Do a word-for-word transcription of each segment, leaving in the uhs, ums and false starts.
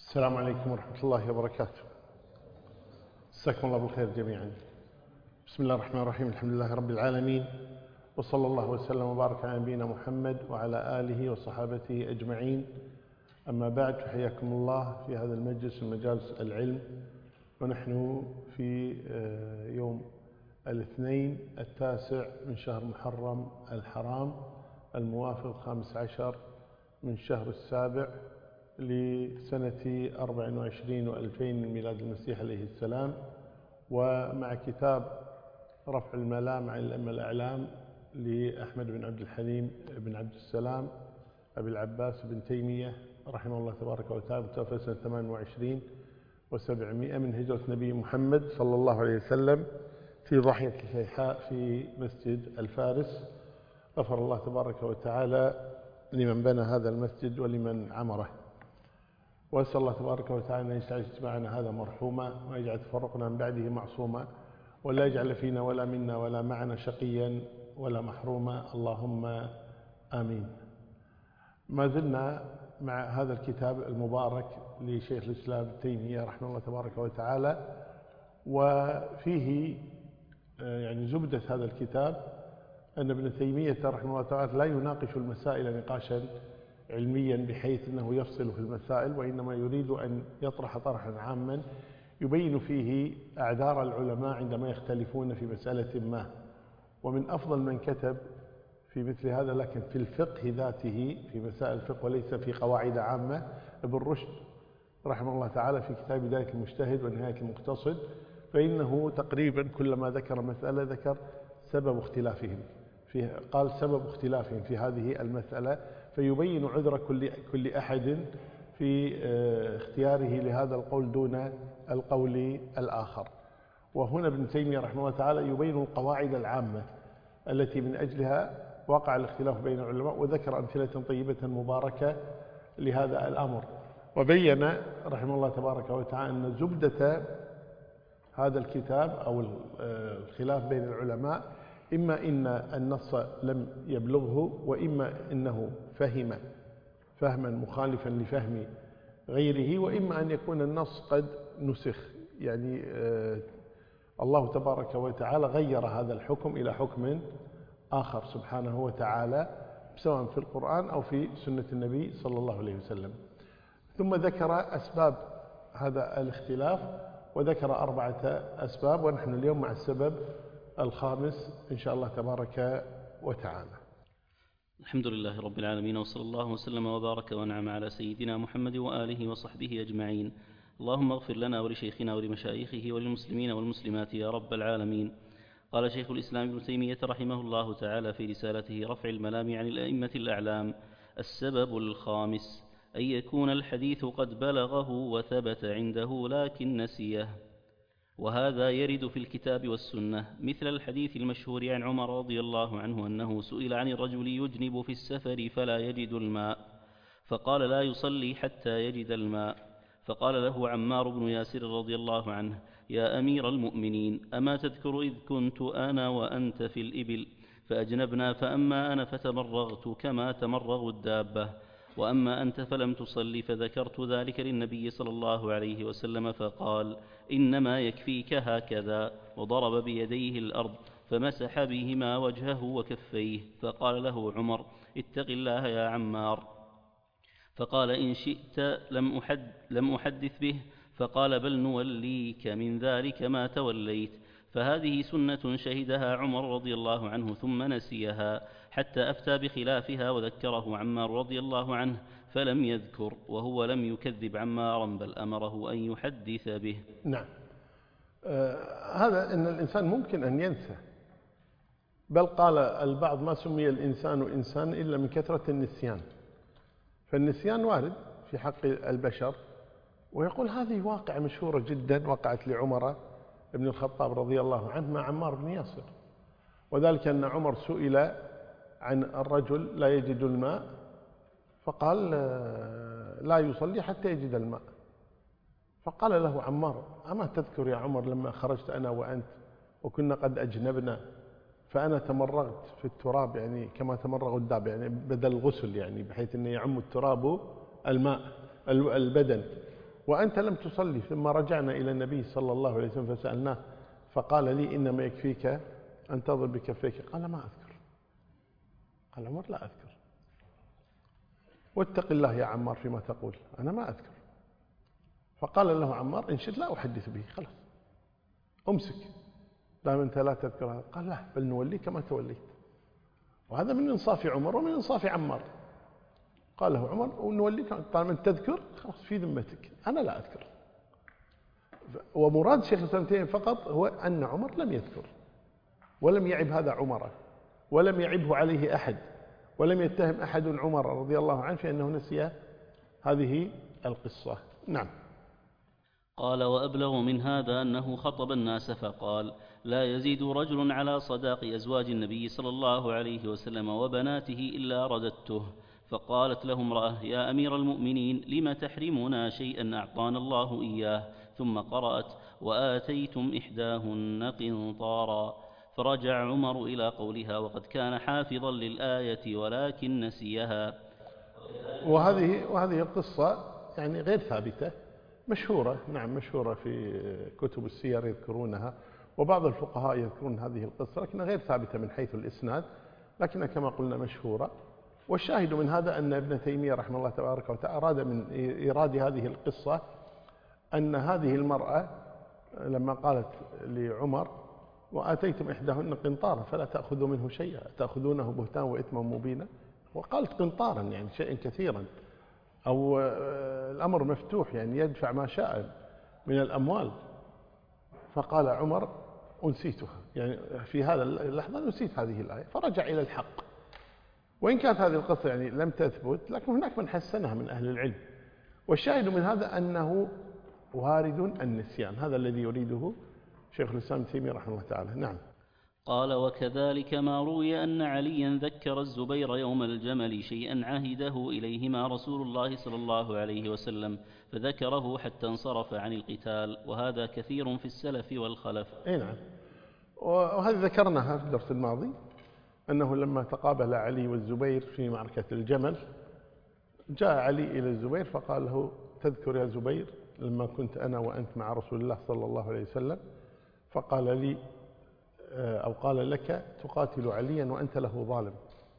السلام عليكم ورحمة الله وبركاته. مساكم الله بالخير جميعا. بسم الله الرحمن الرحيم. الحمد لله رب العالمين، وصلى الله وسلم وبارك على نبينا محمد وعلى آله وصحابته أجمعين. أما بعد، فحياكم الله في هذا المجلس من مجالس العلم، ونحن في يوم الاثنين التاسع من شهر محرم الحرام الموافق الخامس عشر من شهر السابع لسنة أربع وعشرين وألفين من ميلاد المسيح عليه السلام، ومع كتاب رفع الملام عن الأئمة الأعلام لأحمد بن عبد الحليم بن عبد السلام أبي العباس بن تيمية رحمه الله تبارك وتعالى، توفى سنة ثمان وعشرين وسبعمائة من هجرة نبي محمد صلى الله عليه وسلم في ضاحية الفيحاء في مسجد الفارس. غفر الله تبارك وتعالى لمن بنى هذا المسجد ولمن عمره، وأسأل الله تبارك وتعالى أن يجعل اجتماعنا هذا مرحوما، ويجعل تفرقنا من بعده معصوما، ولا يجعل فينا ولا منا ولا معنا شقيا ولا محروما، اللهم آمين. ما زلنا مع هذا الكتاب المبارك لشيخ الإسلام ابن تيمية رحمه الله تبارك وتعالى، وفيه يعني زبدة هذا الكتاب أن ابن تيمية رحمه الله تعالى لا يناقش المسائل نقاشا علميا بحيث أنه يفصل في المسائل، وإنما يريد أن يطرح طرحا عاما يبين فيه أعذار العلماء عندما يختلفون في مسألة ما. ومن أفضل من كتب في مثل هذا لكن في الفقه ذاته، في مسائل الفقه وليس في قواعد عامة، ابن رشد رحمه الله تعالى في كتاب بداية المجتهد ونهاية المقتصد، فإنه تقريبا كلما ذكر مسألة ذكر سبب اختلافهم فيه، قال سبب اختلافهم في هذه المسألة، فيبين عذر كل كل أحد في اختياره لهذا القول دون القول الآخر. وهنا ابن تيمية رحمه الله تعالى يبين القواعد العامة التي من أجلها وقع الاختلاف بين العلماء، وذكر أمثلة طيبة مباركة لهذا الأمر، وبين رحمه الله تبارك وتعالى أن زبدة هذا الكتاب أو الخلاف بين العلماء إما إن النص لم يبلغه، وإما إنه فهم فهما مخالفا لفهم غيره، وإما أن يكون النص قد نسخ، يعني الله تبارك وتعالى غير هذا الحكم إلى حكم آخر سبحانه وتعالى، سواء في القرآن أو في سنة النبي صلى الله عليه وسلم. ثم ذكر أسباب هذا الاختلاف، وذكر أربعة أسباب، ونحن اليوم مع السبب الخامس إن شاء الله تبارك وتعالى. الحمد لله رب العالمين، وصلى الله وسلم وبارك وانعم على سيدنا محمد وآله وصحبه أجمعين. اللهم اغفر لنا ولشيخنا ولمشايخه وللمسلمين والمسلمات يا رب العالمين. قال شيخ الإسلام ابن تيمية رحمه الله تعالى في رسالته رفع الملام عن الأئمة الأعلام: السبب الخامس أن يكون الحديث قد بلغه وثبت عنده لكن نسيه، وهذا يرد في الكتاب والسنة، مثل الحديث المشهور عن عمر رضي الله عنه أنه سئل عن الرجل يجنب في السفر فلا يجد الماء، فقال لا يصلي حتى يجد الماء، فقال له عمار بن ياسر رضي الله عنه: يا أمير المؤمنين، أما تذكر إذ كنت أنا وأنت في الإبل فأجنبنا، فأما أنا فتمرغت كما تمرغ الدابة، وأما أنت فلم تصلي، فذكرت ذلك للنبي صلى الله عليه وسلم فقال: إنما يكفيك هكذا، وضرب بيديه الأرض فمسح بهما وجهه وكفيه، فقال له عمر: اتق الله يا عمار، فقال: إن شئت لم, أحد لم أحدث به، فقال: بل نوليك من ذلك ما توليت. فهذه سنة شهدها عمر رضي الله عنه ثم نسيها حتى أفتى بخلافها، وذكره عمار رضي الله عنه فلم يذكر، وهو لم يكذب عمارا بل أمره أن يحدث به. نعم، آه هذا أن الإنسان ممكن أن ينسى، بل قال البعض: ما سمي الإنسان إنسان إلا من كثرة النسيان. فالنسيان وارد في حق البشر، ويقول هذه واقعة مشهورة جدا وقعت لعمر بن الخطاب رضي الله عنه مع عمار بن ياسر، وذلك أن عمر سئل عن الرجل لا يجد الماء، فقال لا يصلي حتى يجد الماء، فقال له عمار: أما تذكر يا عمر لما خرجت أنا وأنت وكنا قد أجنبنا، فأنا تمرغت في التراب، يعني كما تمرغ الداب، يعني بدل الغسل، يعني بحيث أن يعم التراب الماء البدن، وأنت لم تصلي. ثم رجعنا إلى النبي صلى الله عليه وسلم فسألناه فقال لي إنما يكفيك أن تضرب بكفيك. قال ما أذكر. قال عمر لا أذكر. واتق الله يا عمار فيما تقول، أنا ما أذكر. فقال له عمار إن شئت لا أحدث به، خلاص أمسك دام أنت لا تذكر هذا. قال لا، بل نوليك ما توليت. وهذا من إنصاف عمر ومن إنصاف عمار. قال له عمر ونوليك طالما أنت تذكر خلاص في ذمتك، أنا لا أذكر. ومراد شيخ الإسلام ابن تيمية فقط هو أن عمر لم يذكر، ولم يعب هذا عمر، ولم يعبه عليه أحد، ولم يتهم أحد عمر رضي الله عنه في أنه نسي هذه القصة. نعم. قال وأبلغ من هذا أنه خطب الناس فقال لا يزيد رجل على صداق أزواج النبي صلى الله عليه وسلم وبناته إلا رددته. فقالت له امرأة يا أمير المؤمنين لم تحرمنا شيئا أعطانا الله إياه؟ ثم قرأت وآتيتم إحداهن قنطارا. فرجع عمر إلى قولها وقد كان حافظا للآية ولكن نسيها. وهذه وهذه القصة يعني غير ثابتة، مشهورة. نعم مشهورة في كتب السير يذكرونها، وبعض الفقهاء يذكرون هذه القصة، لكنها غير ثابتة من حيث الإسناد، لكنها كما قلنا مشهورة. والشاهد من هذا أن ابن تيمية رحمه الله تبارك وتعالى أراد من إيراد هذه القصة أن هذه المرأة لما قالت لعمر وآتيتم إحداهن قنطارا فلا تأخذوا منه شيئا تأخذونه بهتانا وإثما مبينا، وقالت قنطارا يعني شيئا كثيرا، أو الأمر مفتوح يعني يدفع ما شاء من الأموال. فقال عمر أنسيتها، يعني في هذا اللحظة نسيت هذه الآية، فرجع إلى الحق. وإن كانت هذه القصة يعني لم تثبت، لكن هناك من حسنها من أهل العلم. والشاهد من هذا أنه وارد النسيان، هذا الذي يريده شيخ الإسلام ابن تيمية رحمه الله تعالى. نعم. قال وكذلك ما روي أن عليا ذكر الزبير يوم الجمل شيئا عهده إليهما رسول الله صلى الله عليه وسلم فذكره حتى انصرف عن القتال، وهذا كثير في السلف والخلف. أي نعم. وهذا ذكرناها في الدرس الماضي، أنه لما تقابل علي والزبير في معركة الجمل جاء علي إلى الزبير فقال له تذكر يا زبير لما كنت أنا وأنت مع رسول الله صلى الله عليه وسلم فقال لي أو قال لك تقاتل عليا وأنت له ظالم؟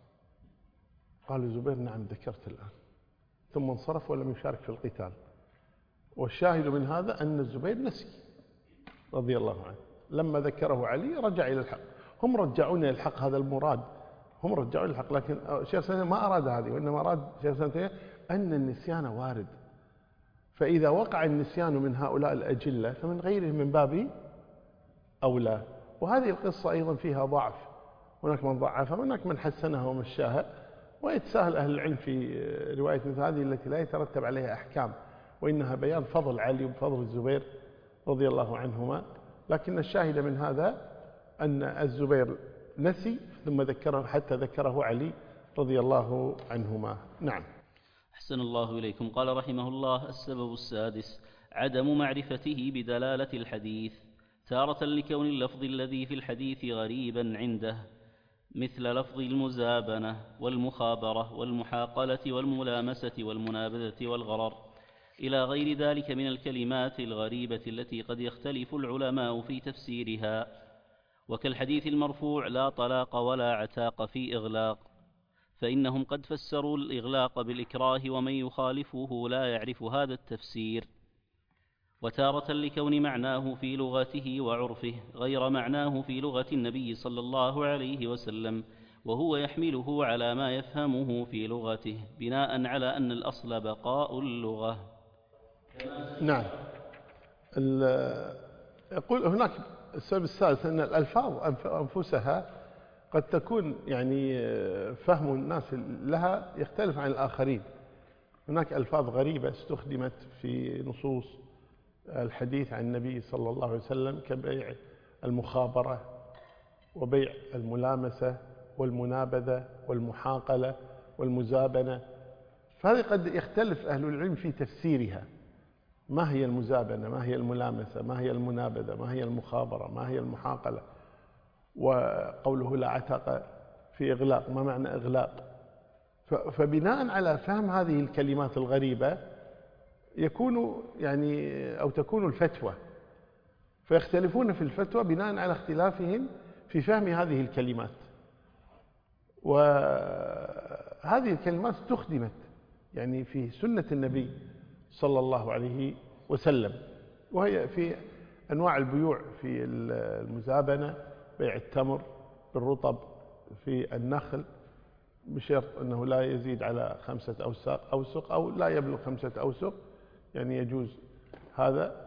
قال الزبير نعم ذكرت الآن، ثم انصرف ولم يشارك في القتال. والشاهد من هذا أن الزبير نسي رضي الله عنه، لما ذكره علي رجع إلى الحق. هم رجعون إلى الحق، هذا المراد، هم رجعون إلى الحق. لكن شيخ سنة ما أراد هذه، وإنما أراد شيخ سنة أن النسيان وارد، فإذا وقع النسيان من هؤلاء الأجلة فمن غيرهم من باب أولى. وهذه القصة أيضا فيها ضعف، هناك من ضعفها وهناك من حسنها ومشاها، ويتساهل أهل العلم في رواية مثل هذه التي لا يترتب عليها أحكام، وإنها بيان فضل علي وفضل الزبير رضي الله عنهما. لكن الشاهد من هذا أن الزبير نسي ثم ذكره حتى ذكره علي رضي الله عنهما. نعم. أحسن الله إليكم. قال رحمه الله السبب السادس عدم معرفته بدلالة الحديث، تارة لكون اللفظ الذي في الحديث غريبا عنده، مثل لفظ المزابنة والمخابرة والمحاقلة والملامسة والمنابذة والغرر، إلى غير ذلك من الكلمات الغريبة التي قد يختلف العلماء في تفسيرها، وكالحديث المرفوع لا طلاق ولا عتاق في إغلاق، فإنهم قد فسروا الإغلاق بالإكراه ومن يخالفه لا يعرف هذا التفسير. وتارة لكون معناه في لغته وعرفه غير معناه في لغة النبي صلى الله عليه وسلم، وهو يحمله على ما يفهمه في لغته بناء على أن الأصل بقاء اللغة. نعم. يقول هناك السبب الثالث أن الألفاظ أنفسها قد تكون يعني فهم الناس لها يختلف عن الآخرين. هناك ألفاظ غريبة استخدمت في نصوص الحديث عن النبي صلى الله عليه وسلم كبيع المخابرة وبيع الملامسة والمنابذة والمحاقلة والمزابنة، فهذه قد يختلف أهل العلم في تفسيرها. ما هي المزابنة؟ ما هي الملامسة؟ ما هي المنابذة؟ ما هي المخابرة؟ ما هي المحاقلة؟ وقوله لا عتق في إغلاق، ما معنى إغلاق؟ فبناء على فهم هذه الكلمات الغريبة يكون يعني أو تكون الفتوى، فيختلفون في الفتوى بناء على اختلافهم في فهم هذه الكلمات. وهذه الكلمات استخدمت يعني في سنة النبي صلى الله عليه وسلم، وهي في أنواع البيوع، في المزابنة، بيع التمر بالرطب في النخل بشرط أنه لا يزيد على خمسة أوسق أو لا يبلغ خمسة أوسق، يعني يجوز هذا.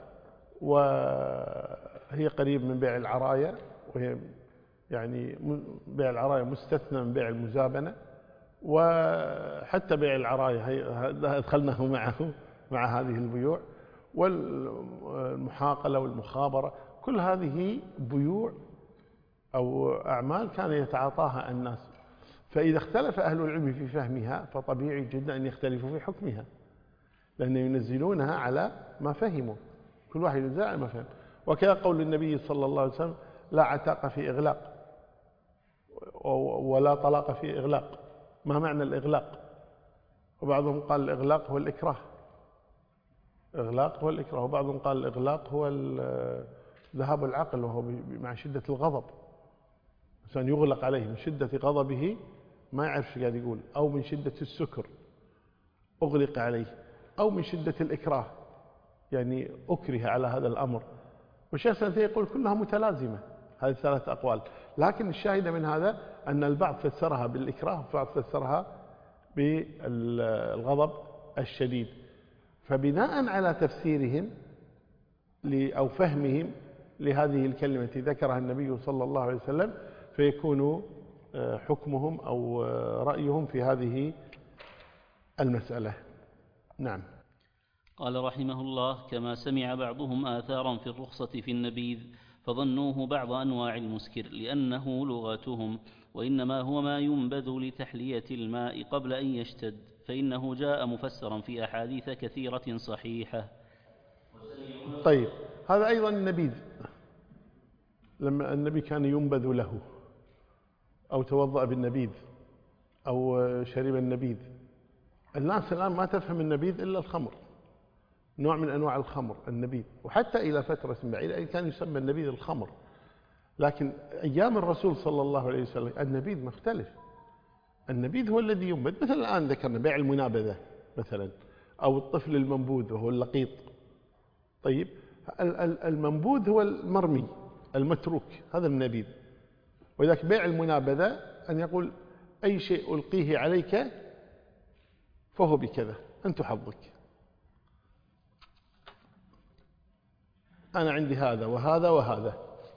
وهي قريب من بيع العراية، وهي يعني بيع العراية مستثنى من بيع المزابنة، وحتى بيع العراية أدخلناه معه مع هذه البيوع. والمحاقلة والمخابرة كل هذه بيوع أو أعمال كان يتعاطاها الناس، فإذا اختلف أهل العلم في فهمها فطبيعي جدا أن يختلفوا في حكمها، لأن ينزلونها على ما فهموا، كل واحد ينزل على ما فهم. وكذا قول النبي صلى الله عليه وسلم: لا عتاق في إغلاق ولا طلاق في إغلاق. ما معنى الإغلاق؟ وبعضهم قال الإغلاق هو الإكراه، إغلاق هو الإكراه، وبعضهم قال الإغلاق هو ذهاب العقل، وهو مع شدة الغضب، الإنسان يغلق عليه من شدة غضبه ما يعرف ايش قاعد يقول، أو من شدة السكر أغلق عليه، أو من شدة الإكراه يعني أكره على هذا الأمر. والشيخ سنتي يقول كلها متلازمة هذه الثلاث أقوال، لكن الشاهد من هذا أن البعض فسرها بالإكراه والبعض فسرها بالغضب الشديد. فبناء على تفسيرهم أو فهمهم لهذه الكلمة ذكرها النبي صلى الله عليه وسلم، فيكون حكمهم أو رأيهم في هذه المسألة. نعم. قال رحمه الله: كما سمع بعضهم آثارا في الرخصة في النبيذ فظنوه بعض أنواع المسكر لأنه لغتهم، وإنما هو ما ينبذ لتحلية الماء قبل أن يشتد، فإنه جاء مفسرا في أحاديث كثيرة صحيحة. طيب، هذا أيضا النبيذ، لما النبي كان ينبذ له أو توضأ بالنبيذ أو شرب النبيذ. الناس الآن ما تفهم النبيذ إلا الخمر، نوع من أنواع الخمر النبيذ، وحتى إلى فترة بعيدة كان يسمى النبيذ الخمر. لكن أيام الرسول صلى الله عليه وسلم النبيذ مختلف، النبيذ هو الذي ينبذ، مثلا الآن ذكرنا بيع المنابذة مثلا، أو الطفل المنبوذ وهو اللقيط. طيب، المنبوذ هو المرمي المتروك، هذا النبيذ. وذلك بيع المنابذة أن يقول أي شيء ألقيه عليك فهو بكذا، أنت حظك، أنا عندي هذا وهذا وهذا،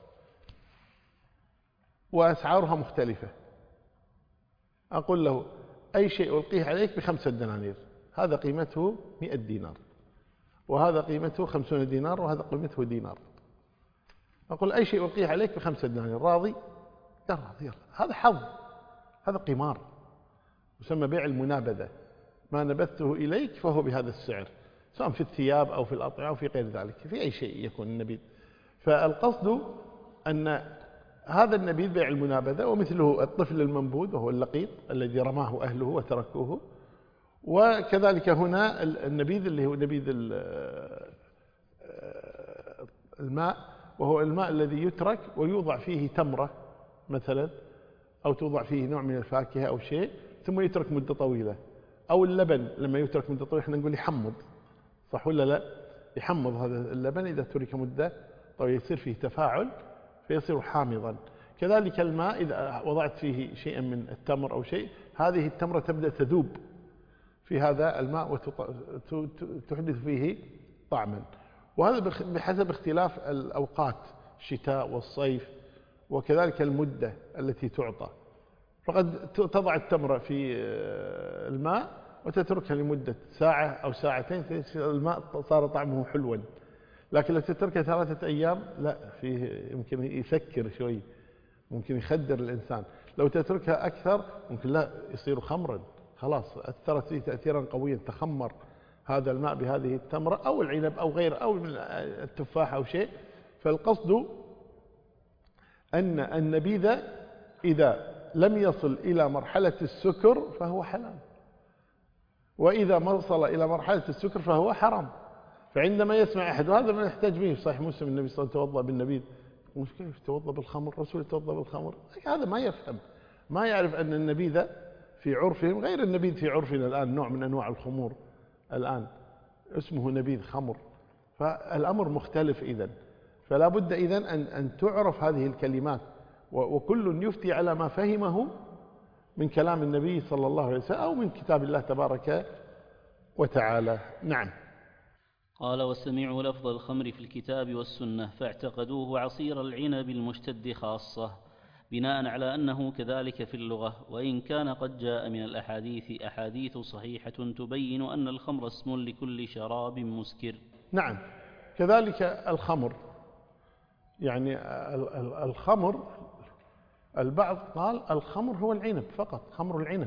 وأسعارها مختلفة. أقول له أي شيء ألقيه عليك بخمسة دنانير، هذا قيمته مئة دينار، وهذا قيمته خمسون دينار، وهذا قيمته دينار. أقول أي شيء ألقيه عليك بخمسة دنانير، راضي؟ يا راضي، هذا حظ، هذا قمار، يسمى بيع المنابذة. ما نبذته إليك فهو بهذا السعر، سواء في الثياب أو في الأطعمة أو في غير ذلك، في أي شيء يكون النبيذ. فالقصد أن هذا النبيذ بيع المنابذة، ومثله الطفل المنبوذ وهو اللقيط الذي رماه أهله وتركوه. وكذلك هنا النبيذ اللي هو نبيذ الماء، وهو الماء الذي يترك ويوضع فيه تمرة مثلا، أو توضع فيه نوع من الفاكهة أو شيء ثم يترك مدة طويلة. أو اللبن لما يترك مدة طويلة احنا نقول يحمض، صح ولا لا؟ يحمض هذا اللبن إذا ترك مدة طويلة يصير فيه تفاعل فيصير حامضا. كذلك الماء إذا وضعت فيه شيئا من التمر أو شيء، هذه التمرة تبدأ تذوب في هذا الماء وتحدث فيه طعما. وهذا بحسب اختلاف الأوقات، الشتاء والصيف، وكذلك المدة التي تعطى. فقد تضع التمرة في الماء وتتركها لمدة ساعة أو ساعتين، الماء صار طعمه حلوا. لكن لو تتركها ثلاثة أيام لا، فيه يمكن يسكر شوي، ممكن يخدر الإنسان. لو تتركها أكثر ممكن لا، يصير خمرا، خلاص أثرت فيه تأثيرا قويا، تخمر هذا الماء بهذه التمرة أو العنب أو غير أو التفاح أو شيء. فالقصد أن النبيذ إذا لم يصل إلى مرحلة السكر فهو حلال، وإذا ما وصل إلى مرحلة السكر فهو حرام. فعندما يسمع أحد، وهذا ما يحتاج به في صحيح مسلم، النبي صلى الله عليه وسلم توضأ بالنبيذ، مش كيف توضأ بالخمر، الرسول يتوضأ بالخمر، هذا ما يفهم، ما يعرف أن النبيذ في عرفهم غير النبيذ في عرفنا الآن، نوع من أنواع الخمور الآن اسمه نبيذ خمر، فالأمر مختلف إذن. فلا بد إذن أن, أن تعرف هذه الكلمات، وكل يفتي على ما فهمه من كلام النبي صلى الله عليه وسلم أو من كتاب الله تبارك وتعالى. نعم. قال: وسمعوا لفظ الخمر في الكتاب والسنة فاعتقدوه عصير العنب المشتد خاصة، بناء على أنه كذلك في اللغة، وإن كان قد جاء من الأحاديث أحاديث صحيحة تبين أن الخمر اسم لكل شراب مسكر. نعم، كذلك الخمر، يعني الخمر البعض قال الخمر هو العنب فقط، خمر العنب،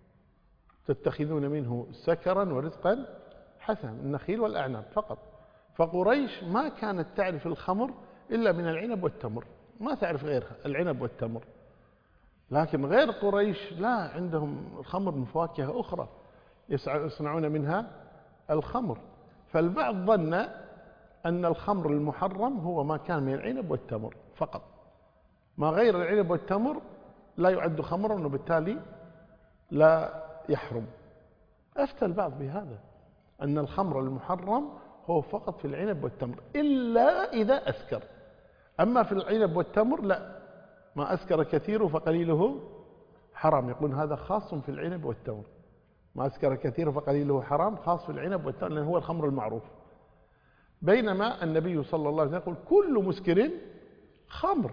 تتخذون منه سكرا ورزقا حسنا، النخيل والأعناب فقط. فقريش ما كانت تعرف الخمر إلا من العنب والتمر، ما تعرف غيرها، العنب والتمر. لكن غير قريش لا، عندهم الخمر من فواكه أخرى يصنعون منها الخمر. فالبعض ظن أن الخمر المحرم هو ما كان من العنب والتمر فقط، ما غير العنب والتمر لا يعد خمرا وبالتالي لا يحرم. أفتى البعض بهذا، أن الخمر المحرم هو فقط في العنب والتمر إلا إذا أسكر، أما في العنب والتمر لا، ما أسكر كثيره فقليله حرام، يقول هذا خاص في العنب والتمر، ما أسكر كثيره فقليله حرام، خاص في العنب والتمر لأنه هو الخمر المعروف. بينما النبي صلى الله عليه وسلم يقول كل مسكر خمر،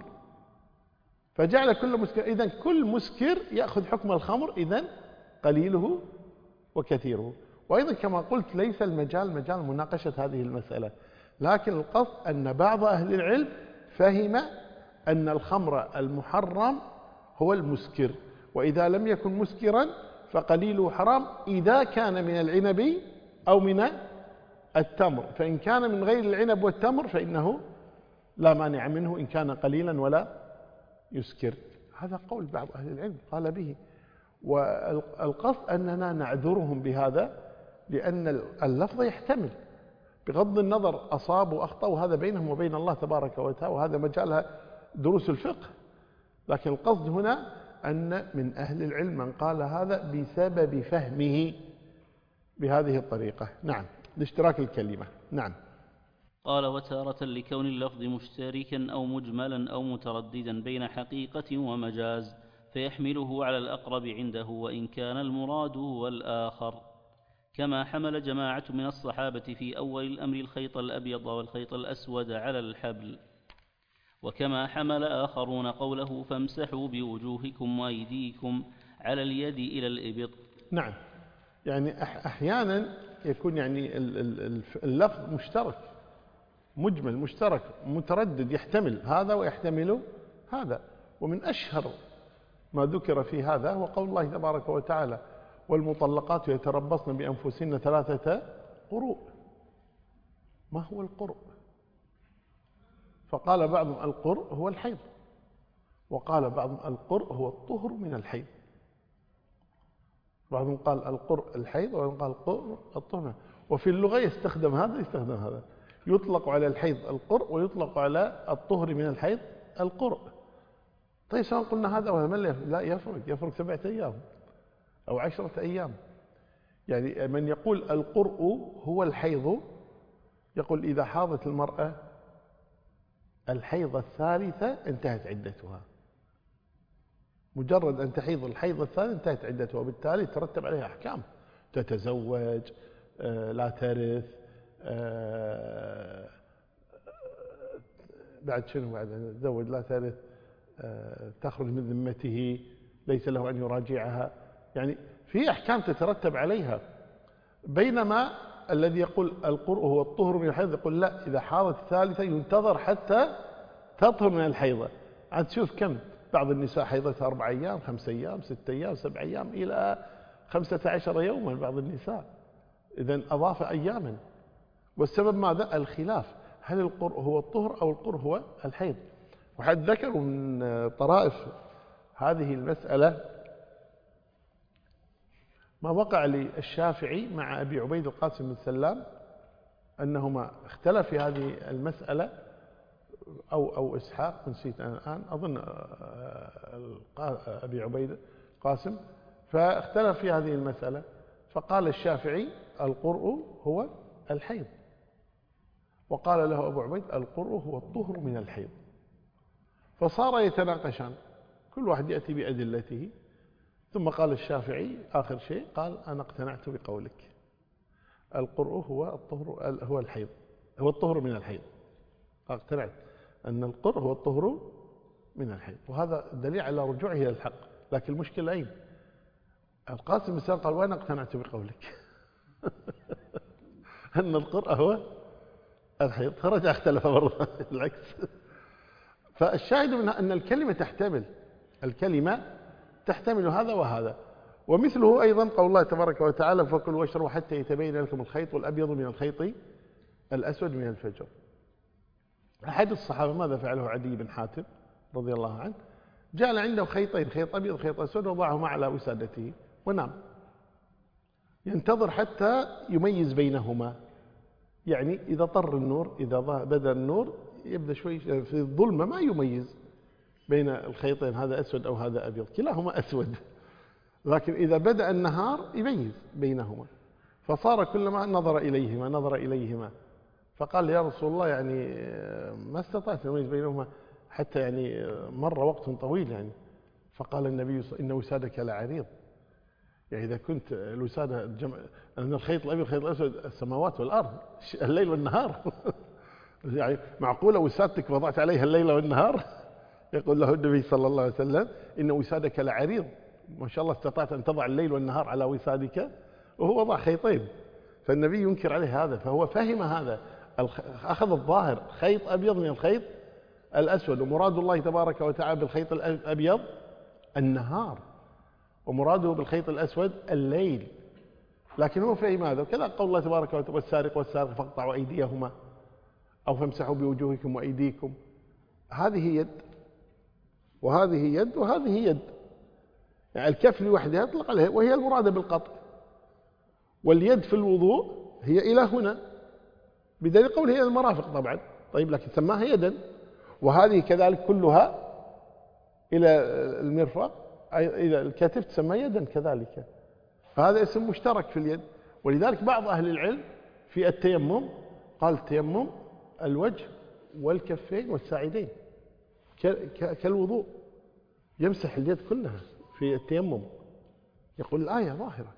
فجعل كل مسكر، إذن كل مسكر يأخذ حكم الخمر، إذن قليله وكثيره. وأيضا كما قلت ليس المجال مجال مناقشة هذه المسألة، لكن القصد أن بعض أهل العلم فهم أن الخمر المحرم هو المسكر، وإذا لم يكن مسكرا فقليله حرام إذا كان من العنب أو من التمر، فإن كان من غير العنب والتمر فإنه لا مانع منه إن كان قليلا ولا يسكر. هذا قول بعض أهل العلم قال به، والقصد أننا نعذرهم بهذا لأن اللفظ يحتمل، بغض النظر أصاب وأخطأ، وهذا بينهم وبين الله تبارك وتعالى، وهذا مجالها دروس الفقه. لكن القصد هنا أن من أهل العلم من قال هذا بسبب فهمه بهذه الطريقة. نعم، لاشتراك الكلمة. نعم. قال: وتارة لكون اللفظ مشتركا أو مجملا أو مترددا بين حقيقة ومجاز، فيحمله على الأقرب عنده وإن كان المراد هو الآخر، كما حمل جماعة من الصحابة في أول الأمر الخيط الأبيض والخيط الأسود على الحبل، وكما حمل آخرون قوله فامسحوا بوجوهكم وأيديكم على اليد إلى الإبط. نعم، يعني أحيانا يكون يعني اللفظ مشترك، مجمل مشترك متردد، يحتمل هذا ويحتمل هذا. ومن أشهر ما ذكر في هذا هو قول الله تبارك وتعالى والمطلقات يتربصن بأنفسهن ثلاثة قروء. ما هو القرء؟ فقال بعضهم القرء هو الحيض، وقال بعضهم القرء هو الطهر من الحيض، بعضهم قال القرء الحيض وبعضهم قال القرء الطهر. وفي اللغة يستخدم هذا يستخدم هذا، يطلق على الحيض القرء ويطلق على الطهر من الحيض القرء. طيب سواء قلنا هذا ولا لا يفرق، يفرق سبعة أيام أو عشرة أيام. يعني من يقول القرء هو الحيض يقول إذا حاضت المرأة الحيض الثالثة انتهت عدتها، مجرد أن تحيض الحيض الثالثة انتهت عدتها، وبالتالي ترتب عليها أحكام، تتزوج، لا ترث، بعد شنو بعد تزوج لا ترث، تخرج من ذمته، ليس له أن يراجعها، يعني في أحكام تترتب عليها. بينما الذي يقول القرء هو الطهر من الحيض يقول لا، إذا حاضت الثالثة ينتظر حتى تطهر من الحيضة. عاد تشوف كم بعض النساء حيضتها أربع أيام، خمس أيام، ست أيام، سبع أيام، إلى خمسة عشر يوما بعض النساء، إذن أضاف أياما. والسبب ماذا؟ الخلاف، هل القرء هو الطهر أو القرء هو الحيض؟ وحد ذكروا من طرائف هذه المسألة ما وقع للشافعي مع أبي عبيد القاسم بن سلام أنهما اختلف في هذه المسألة، أو أو إسحاق، نسيت أنا الآن، أظن أبي عبيد قاسم، فاختلف في هذه المسألة، فقال الشافعي القرء هو الحيض، وقال له أبو عبيد القرء هو الطهر من الحيض، فصار يتناقشان كل واحد يأتي بأدلته. ثم قال الشافعي آخر شيء، قال أنا اقتنعت بقولك القرء هو الطهر هو الحيض هو الطهر من الحيض، اقتنعت أن القرء هو الطهر من الحيض، وهذا دليل على رجوعه إلى الحق. لكن المشكلة أين؟ القاسم بن سلام قال وأنا اقتنعت بقولك أن القرء هو الحيض، فرجع اختلف مرة العكس. فالشاهد منها أن الكلمة تحتمل الكلمة تحتمل هذا وهذا. ومثله أيضا قول الله تبارك وتعالى فكلوا واشربوا حتى يتبين لكم الخيط الأبيض من الخيط الأسود من الفجر. أحد الصحابة ماذا فعله عدي بن حاتم رضي الله عنه؟ جعل عنده خيطين، خيط أبيض وخيط أسود، وضعهما على وسادته ونام ينتظر حتى يميز بينهما. يعني إذا طر النور، إذا بدأ النور يبدأ شوي في الظلمة ما يميز بين الخيطين، هذا أسود أو هذا أبيض، كلاهما أسود، لكن إذا بدأ النهار يميز بينهما. فصار كلما نظر إليهما نظر إليهما فقال يا رسول الله يعني ما استطعت أن أميز بينهما حتى يعني مر وقت طويل يعني. فقال النبي إن وسادك لعريض، يعني إذا كنت الوسادة الجمع أن الخيط الأبيض والخيط الأسود السماوات والأرض الليل والنهار يعني معقولة وسادتك وضعت عليها الليل والنهار؟ يقول له النبي صلى الله عليه وسلم إن وسادك لعريض، ما شاء الله استطعت أن تضع الليل والنهار على وسادك، وهو وضع خيطين. فالنبي ينكر عليه هذا، فهو فهم هذا، أخذ الظاهر خيط أبيض من الخيط الأسود، ومراد الله تبارك وتعالى بالخيط الأبيض النهار، ومراده بالخيط الأسود الليل. لكن هو فهم هذا. وكذا قول الله تبارك وتعالى والسارق والسارق فاقطعوا أيديهما أو فامسحوا بوجوهكم وأيديكم. هذه يد وهذه يد وهذه يد، يعني الكف لوحدها يطلق عليها وهي المرادة بالقطع، واليد في الوضوء هي إلى هنا بدليل قول هي المرافق طبعا. طيب لكن سماها يدا، وهذه كذلك كلها إلى المرفق إلى الكتف تسمى يدا كذلك، فهذا اسم مشترك في اليد. ولذلك بعض أهل العلم في التيمم قال التيمم الوجه والكفين والساعدين كالوضوء، يمسح اليد كلها في التيمم، يقول الآية ظاهرة.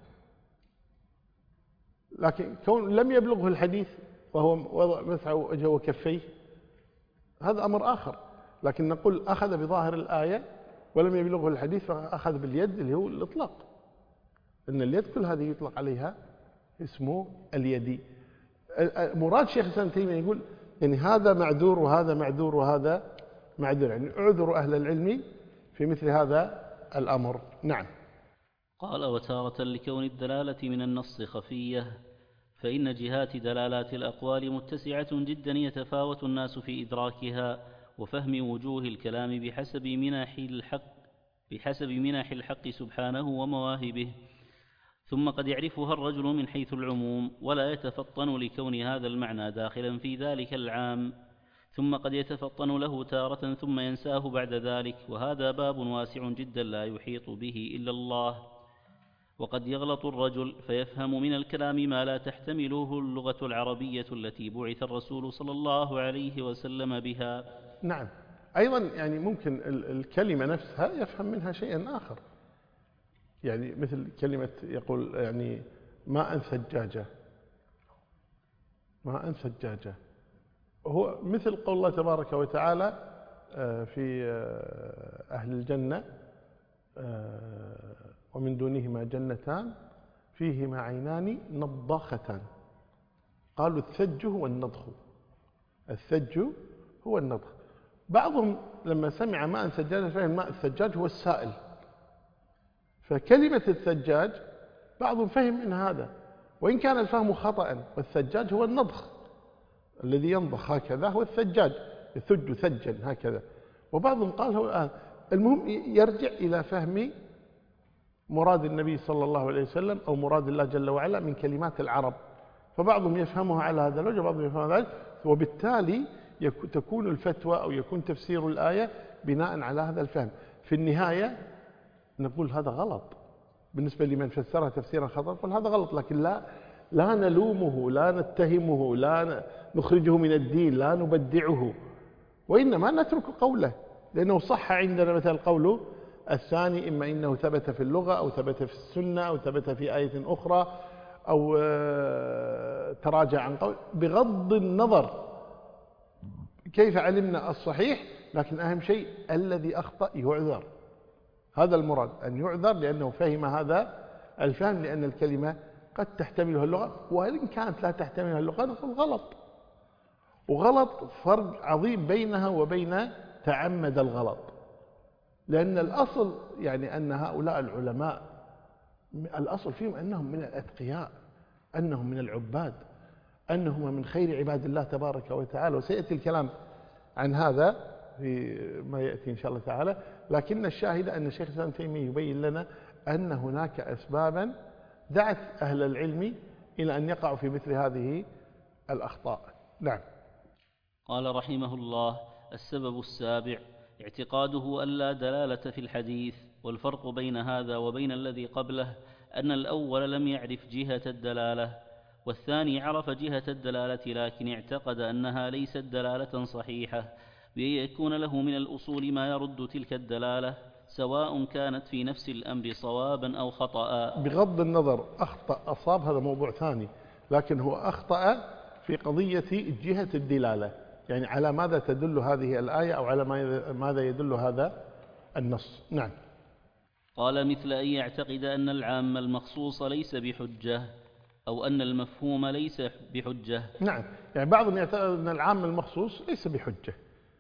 لكن كون لم يبلغه الحديث وهو وضع مسح وجهه وكفيه هذا أمر آخر، لكن نقول أخذ بظاهر الآية ولم يبلغه الحديث فأخذ باليد اللي هو الإطلاق، أن اليد كل هذه يطلق عليها اسمه اليدي. مراد شيخ الإسلام تيمية يقول يعني هذا معذور وهذا معذور وهذا معذور، يعني اعذروا أهل العلم في مثل هذا الأمر. نعم. قال وتارة لكون الدلالة من النص خفية، فإن جهات دلالات الأقوال متسعة جدا يتفاوت الناس في إدراكها وفهم وجوه الكلام بحسب منح الحق بحسب منح الحق سبحانه ومواهبه، ثم قد يعرفها الرجل من حيث العموم ولا يتفطن لكون هذا المعنى داخلا في ذلك العام، ثم قد يتفطن له تارة ثم ينساه بعد ذلك، وهذا باب واسع جدا لا يحيط به إلا الله. وقد يغلط الرجل فيفهم من الكلام ما لا تحتمله اللغة العربية التي بعث الرسول صلى الله عليه وسلم بها. نعم. أيضا يعني ممكن الكلمة نفسها يفهم منها شيئا آخر، يعني مثل كلمة يقول يعني ماء ثجاجة، ماء ثجاجة، هو مثل قول الله تبارك وتعالى في أهل الجنة ومن دونهما جنتان فيهما عينان نضاختان، قالوا الثج هو النضخ، الثج هو النضخ. بعضهم لما سمع ماء ثجاجة فهم ماء الثجاج هو السائل، فكلمة الثجاج بعضهم فهم من هذا، وإن كان الفهم خطأ، والثجاج هو النضخ الذي ينضخ هكذا هو الثجاج، يثج ثجا هكذا، وبعضهم قال هو الآن. المهم يرجع إلى فهم مراد النبي صلى الله عليه وسلم أو مراد الله جل وعلا من كلمات العرب، فبعضهم يفهمها على هذا الوجه وبعضهم يفهمها ذلك، وبالتالي تكون الفتوى أو يكون تفسير الآية بناء على هذا الفهم. في النهاية نقول هذا غلط بالنسبة لمن فسرها تفسيرا خطأ، نقول هذا غلط، لكن لا لا نلومه، لا نتهمه، لا نخرجه من الدين، لا نبدعه، وإنما نترك قوله، لأنه صح عندنا مثل قوله الثاني إما إنه ثبت في اللغة أو ثبت في السنة أو ثبت في آية أخرى أو تراجع عن قول، بغض النظر كيف علمنا الصحيح، لكن أهم شيء الذي أخطأ يعذر. هذا المراد، أن يعذر لأنه فهم هذا الفهم، لأن الكلمة قد تحتملها اللغة، وإن كانت لا تحتملها اللغة نقول غلط. وغلط فرق عظيم بينها وبين تعمد الغلط، لأن الأصل يعني أن هؤلاء العلماء الأصل فيهم أنهم من الأتقياء، أنهم من العباد، أنهم من خير عباد الله تبارك وتعالى، وسيأتي الكلام عن هذا في ما يأتي إن شاء الله تعالى. لكن الشاهد أن الشيخ الإسلام ابن تيمية يبين لنا أن هناك أسبابا دعت أهل العلم إلى أن يقعوا في مثل هذه الأخطاء. نعم. قال رحمه الله: السبب السابع اعتقاده أن لا دلالة في الحديث. والفرق بين هذا وبين الذي قبله أن الأول لم يعرف جهة الدلالة، والثاني عرف جهة الدلالة لكن اعتقد أنها ليست دلالة صحيحة، بأن يكون له من الأصول ما يرد تلك الدلالة، سواء كانت في نفس الأمر صوابا أو خطأ. بغض النظر أخطأ أصاب هذا موضوع ثاني، لكن هو أخطأ في قضية جهة الدلالة، يعني على ماذا تدل هذه الآية أو على ماذا يدل هذا النص. نعم. قال: مثل أن يعتقد أن العام المخصوص ليس بحجة، أو أن المفهوم ليس بحجة. نعم، يعني بعضهم يعتقد أن العام المخصوص ليس بحجة،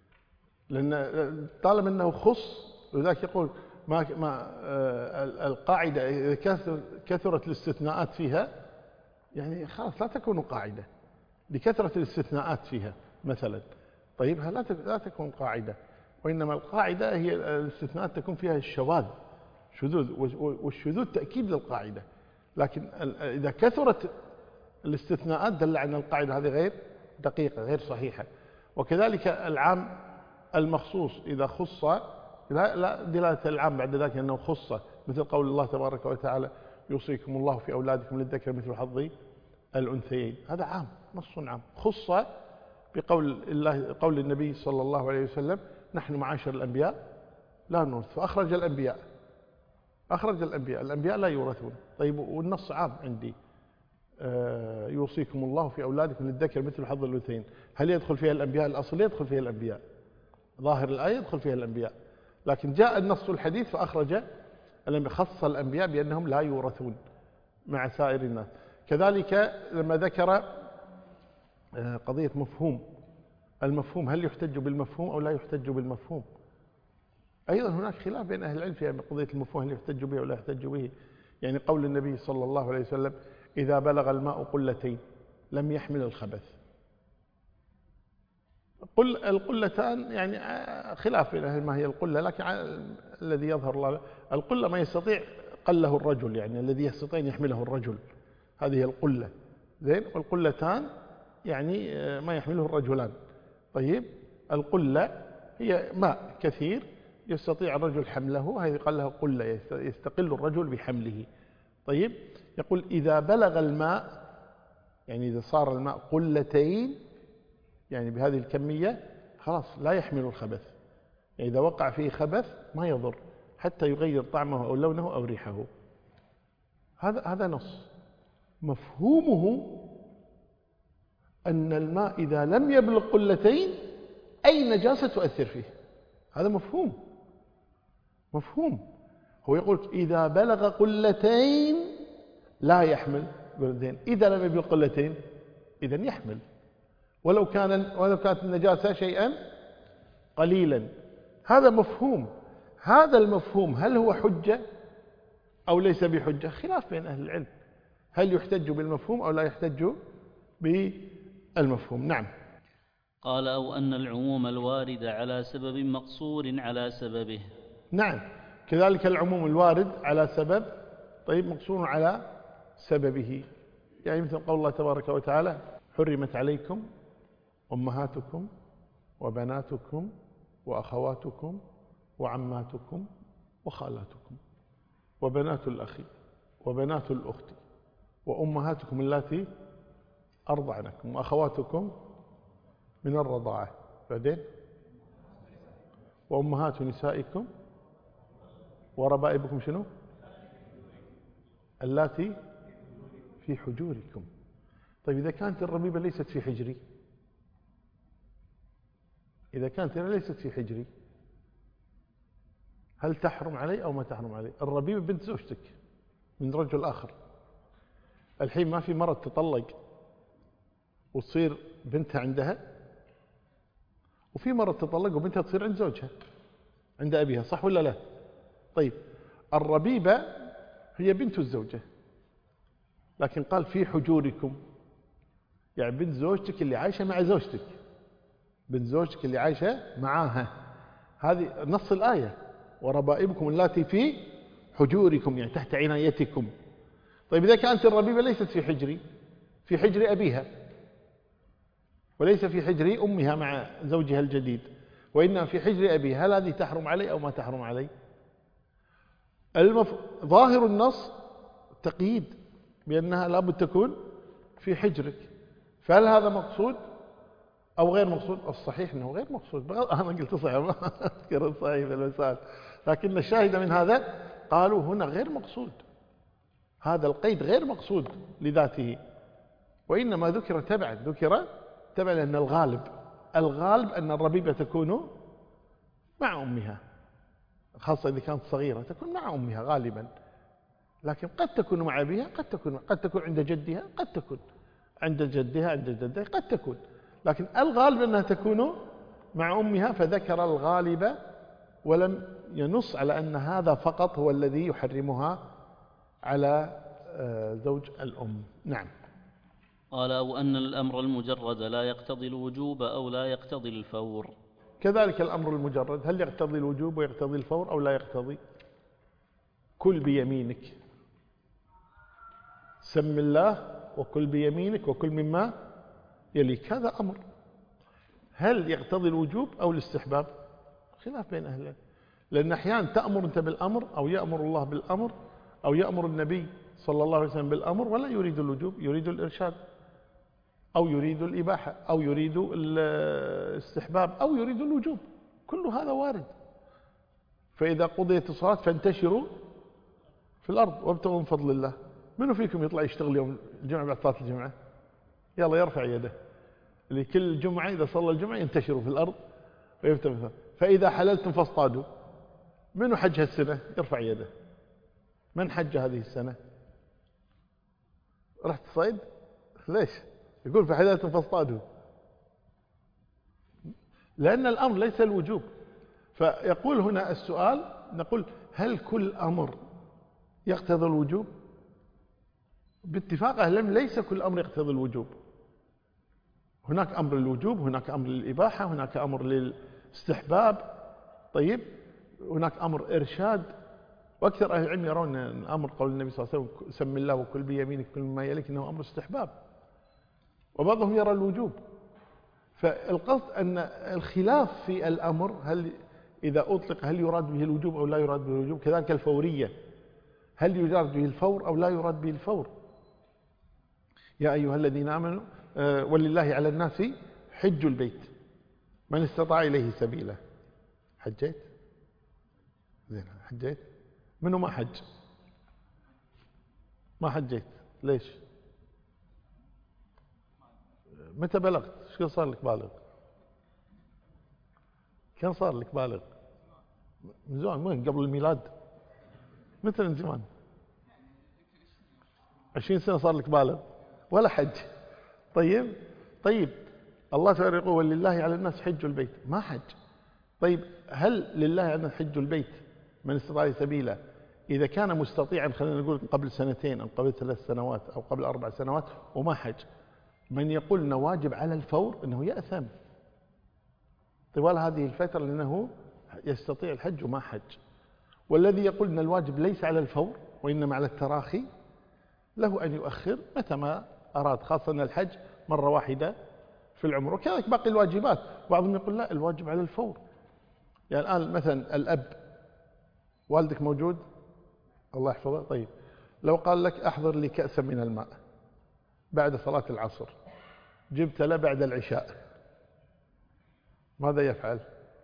لأن طالما أنه خص، لذلك يقول ما ما القاعدة إذا كثرت الاستثناءات فيها يعني خلاص لا تكون قاعدة، بكثرة الاستثناءات فيها مثلا، طيب لا لا تكون قاعدة، وإنما القاعدة هي الاستثناءات تكون فيها الشواذ شذوذ، والشذوذ تأكيد للقاعدة، لكن إذا كثرت الاستثناءات دل على أن القاعدة هذه غير دقيقة غير صحيحة. وكذلك العام المخصوص إذا خص لا لا دلالة العام بعد ذلك أنه خص، مثل قول الله تبارك وتعالى: يوصيكم الله في أولادكم للذكر مثل حظ الأنثيين، هذا عام نص عام، خص بقول الله قول النبي صلى الله عليه وسلم: نحن معاشر الأنبياء لا نورث، فأخرج الأنبياء أخرج الأنبياء الأنبياء لا يورثون. طيب والنص عام عندي: آه يوصيكم الله في أولادكم للذكر مثل حظ الأنثيين، هل يدخل فيها الأنبياء؟ الأصل يدخل فيها الأنبياء، ظاهر الآية يدخل فيها الأنبياء، لكن جاء النص الحديث فأخرج خص الأنبياء بأنهم لا يورثون مع سائر الناس. كذلك لما ذكر قضية مفهوم، المفهوم هل يحتج بالمفهوم أو لا يحتج بالمفهوم؟ أيضا هناك خلاف بين أهل العلم في قضية المفهوم هل يحتج به أو لا يحتج به. يعني قول النبي صلى الله عليه وسلم: إذا بلغ الماء قلتين لم يحمل الخبث. قل القلتان يعني خلاف بين أهل ما هي القلة، لكن الذي يظهر الله القلة ما يستطيع قله الرجل، يعني الذي يستطيع أن يحمله الرجل، هذه القلة زين. والقلتان يعني ما يحمله الرجلان. طيب القلة هي ماء كثير يستطيع الرجل حمله، هذه قال له قلة، يستقل الرجل بحمله. طيب يقول إذا بلغ الماء، يعني إذا صار الماء قلتين يعني بهذه الكمية خلاص لا يحمل الخبث، يعني إذا وقع فيه خبث ما يضر حتى يغير طعمه أو لونه أو ريحه. هذا هذا نص. مفهومه أن الماء إذا لم يبلغ قلتين أي نجاسة تؤثر فيه، هذا مفهوم مفهوم هو يقول إذا بلغ قلتين لا يحمل قلتين، إذا لم يبلغ قلتين إذن يحمل، ولو كان ولو كانت النجاسة شيئا قليلا. هذا مفهوم. هذا المفهوم هل هو حجة أو ليس بحجة؟ خلاف بين أهل العلم، هل يحتج بالمفهوم أو لا يحتج بالمفهوم. نعم. قال: أو أن العموم الوارد على سبب مقصور على سببه. نعم، كذلك العموم الوارد على سبب طيب مقصور على سببه، يعني مثل قول الله تبارك وتعالى حرمت عليكم أمهاتكم وبناتكم وأخواتكم وعماتكم وخالاتكم وبنات الأخ وبنات الأخت وأمهاتكم اللاتي أرضعنكم وأخواتكم من الرضاعة، بعدين وأمهات نسائكم وربائبكم شنو؟ اللاتي في حجوركم. طيب إذا كانت الربيبة ليست في حجري، إذا كانت ليست في حجري هل تحرم علي أو ما تحرم علي؟ الربيبة بنت زوجتك من رجل آخر. الحين ما في مرة تطلق وتصير بنتها عندها، وفي مرة تطلق وبنتها تصير عند زوجها عند أبيها، صح ولا لا؟ طيب الربيبة هي بنت الزوجة، لكن قال في حجوركم، يعني بنت زوجتك اللي عايشة مع زوجتك، بنت زوجتك اللي عايشة معاها، هذه نص الآية وربائبكم اللاتي في حجوركم يعني تحت عنايتكم. طيب إذا كانت الربيبة ليست في حجري، في حجر أبيها وليس في حجر أمها مع زوجها الجديد وإنما في حجر أبيها، هل هذه تحرم علي أو ما تحرم علي؟ المف... ظاهر النص تقييد بأنها لابد تكون في حجرك، فهل هذا مقصود أو غير مقصود؟ الصحيح أنه غير مقصود. أنا قلت صحيح ما أذكر الصحيح في المسائل، لكن الشاهد من هذا قالوا هنا غير مقصود، هذا القيد غير مقصود لذاته، وإنما ذكر تبعا، ذكر تبعا لأن الغالب الغالب أن الربيبة تكون مع أمها، خاصة إذا كانت صغيرة تكون مع أمها غالبا، لكن قد تكون مع أبيها، قد تكون قد تكون عند جدها، قد تكون عند جدها عند جدها قد تكون، لكن الغالب أنها تكون مع أمها، فذكر الغالب ولم ينص على أن هذا فقط هو الذي يحرمها على زوج الأم. نعم. قال أو أن الأمر المجرد لا يقتضي الوجوب أو لا يقتضي الفور. كذلك الأمر المجرد هل يقتضي الوجوب ويقتضي الفور أو لا يقتضي؟ كل بيمينك، سم الله وكل بيمينك وكل مما يليك، هذا أمر. هل يقتضي الوجوب أو الاستحباب؟ خلاف بين أهل، لأن أحيانا تأمر أنت بالأمر أو يأمر الله بالأمر أو يأمر النبي صلى الله عليه وسلم بالأمر ولا يريد الوجوب، يريد الإرشاد أو يريد الإباحة أو يريد الاستحباب أو يريد الوجوب، كل هذا وارد. فإذا قضيت الصلاة فانتشروا في الأرض وابتغوا من فضل الله. منو فيكم يطلع يشتغل يوم الجمعة بعد صلاة الجمعة؟ يلا يرفع يده. اللي كل جمعة إذا صلى الجمعة ينتشروا في الأرض ويبتغوا. فإذا حللتم فاصطادوا. منو حج هالسنة؟ يرفع يده. من حج هذه السنة؟ رحت تصيد؟ ليش؟ يقول فحللتم فاصطادوا، لأن الأمر ليس الوجوب. فيقول هنا السؤال، نقول هل كل أمر يقتضي الوجوب؟ باتفاق أهل العلم ليس كل أمر يقتضي الوجوب، هناك أمر للوجوب، هناك أمر للإباحة، هناك أمر للاستحباب، طيب هناك أمر إرشاد. وأكثر أهل العلم يرون أن أمر قول النبي صلى الله عليه وسلم سم الله وكل بيمينك كل ما يليك أنه أمر استحباب، وبعضهم يرى الوجوب. فالقصد أن الخلاف في الأمر هل إذا أطلق هل يراد به الوجوب أو لا يراد به الوجوب. كذلك الفورية، هل يراد به الفور أو لا يراد به الفور. يا أيها الذين آمنوا ولله على الناس حج البيت من استطاع إليه سبيلا. حجيت؟ زين حجيت؟ منو ما حج؟ ما حجيت ليش؟ متى بلغت؟ شو صار لك بالغ؟ كم صار لك بالغ؟ من زمان، وين قبل الميلاد؟ متى من زمان؟ عشرين سنة صار لك بالغ ولا حج. طيب طيب الله تعالى يقول ولله على الناس حج البيت، ما حج. طيب هل لله على الناس حج البيت من استطاع سبيلا إذا كان مستطيعا، خلينا نقول قبل سنتين أو قبل ثلاث سنوات أو قبل أربع سنوات وما حج، من يقول أنه واجب على الفور أنه يأثم طوال هذه الفترة لأنه يستطيع الحج وما حج. والذي يقول أن الواجب ليس على الفور وإنما على التراخي له أن يؤخر متى ما أراد، خاصة أن الحج مرة واحدة في العمر، وكذلك باقي الواجبات. بعضهم يقول لا، الواجب على الفور. يعني الآن مثلا الأب، والدك موجود الله يحفظه، طيب لو قال لك أحضر لي كأسا من الماء بعد صلاة العصر، جبت له بعد العشاء، ماذا يفعل؟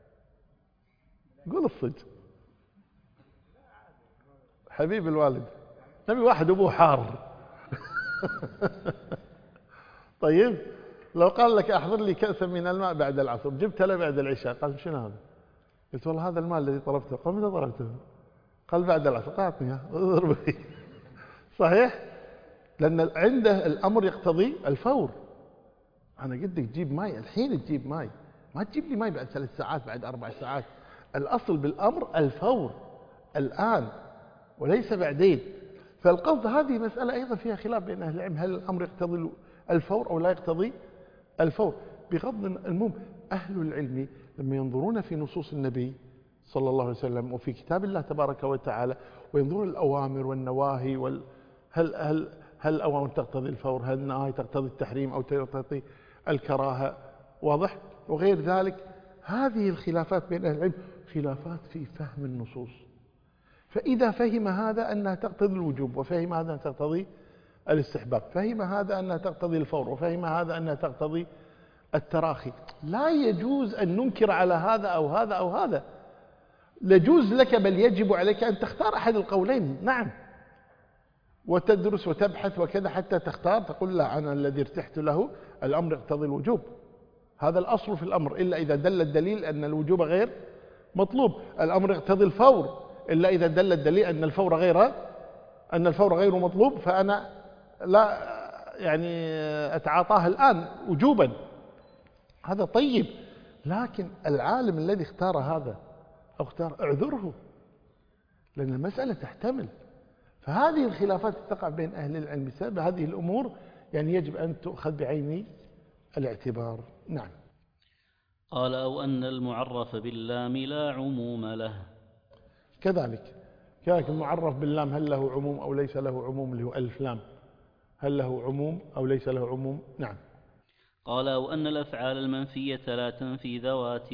قول الصدق. حبيب الوالد، نبي واحد أبوه حار. طيب لو قال لك أحضر لي كأسا من الماء بعد العصر، جبت له بعد العشاء، قال شنو هذا؟ قلت والله هذا المال الذي طلبته. قال متى طلبته؟ قال بعد العصر. قال اعطني اضرب. صحيح، لأن عنده الأمر يقتضي الفور. أنا قلت لك جيب ماي الحين، تجيب ماي، ما تجيب لي ماي بعد ثلاث ساعات بعد أربع ساعات. الأصل بالأمر الفور الآن وليس بعدين. فالقصد هذه مسألة أيضا فيها خلاف بين أهل العلم، هل الأمر يقتضي الفور أو لا يقتضي الفور؟ بغض المهم أهل العلم لما ينظرون في نصوص النبي صلى الله عليه وسلم وفي كتاب الله تبارك وتعالى، وينظرون الأوامر والنواهي وال هل هل هل الأوامر تقتضي الفور؟ هل النواهي تقتضي التحريم أو تقتضي الكراهة؟ واضح؟ وغير ذلك، هذه الخلافات بين أهل العلم خلافات في فهم النصوص. فإذا فهم هذا أنها تقتضي الوجوب، وفهم هذا أنها تقتضي الاستحباب، فهم هذا أنها تقتضي الفور، وفهم هذا أنها تقتضي التراخي، لا يجوز أن ننكر على هذا أو هذا أو هذا. يجوز لك بل يجب عليك أن تختار أحد القولين، نعم، وتدرس وتبحث وكذا حتى تختار، تقول لا أنا الذي ارتحت له الأمر يقتضي الوجوب، هذا الأصل في الأمر، إلا إذا دل الدليل أن الوجوب غير مطلوب. الأمر يقتضي الفور إلا إذا دل الدليل أن الفور غير أن الفور غير مطلوب، فأنا لا يعني أتعاطاه الآن وجوبا. هذا طيب، لكن العالم الذي اختار هذا أو اختار، اعذره، لأن المسألة تحتمل. فهذه الخلافات تقع بين أهل العلم بسبب هذه الأمور، يعني يجب أن تؤخذ بعين الاعتبار. نعم. قال أو أن المعرف باللام لا عموم له. كذلك كذلك المعرف باللام هل له عموم أو ليس له عموم، اللي هو ألف لام، هل له عموم أو ليس له عموم؟ نعم. قال أو أن الأفعال المنفية لا تنفي ذوات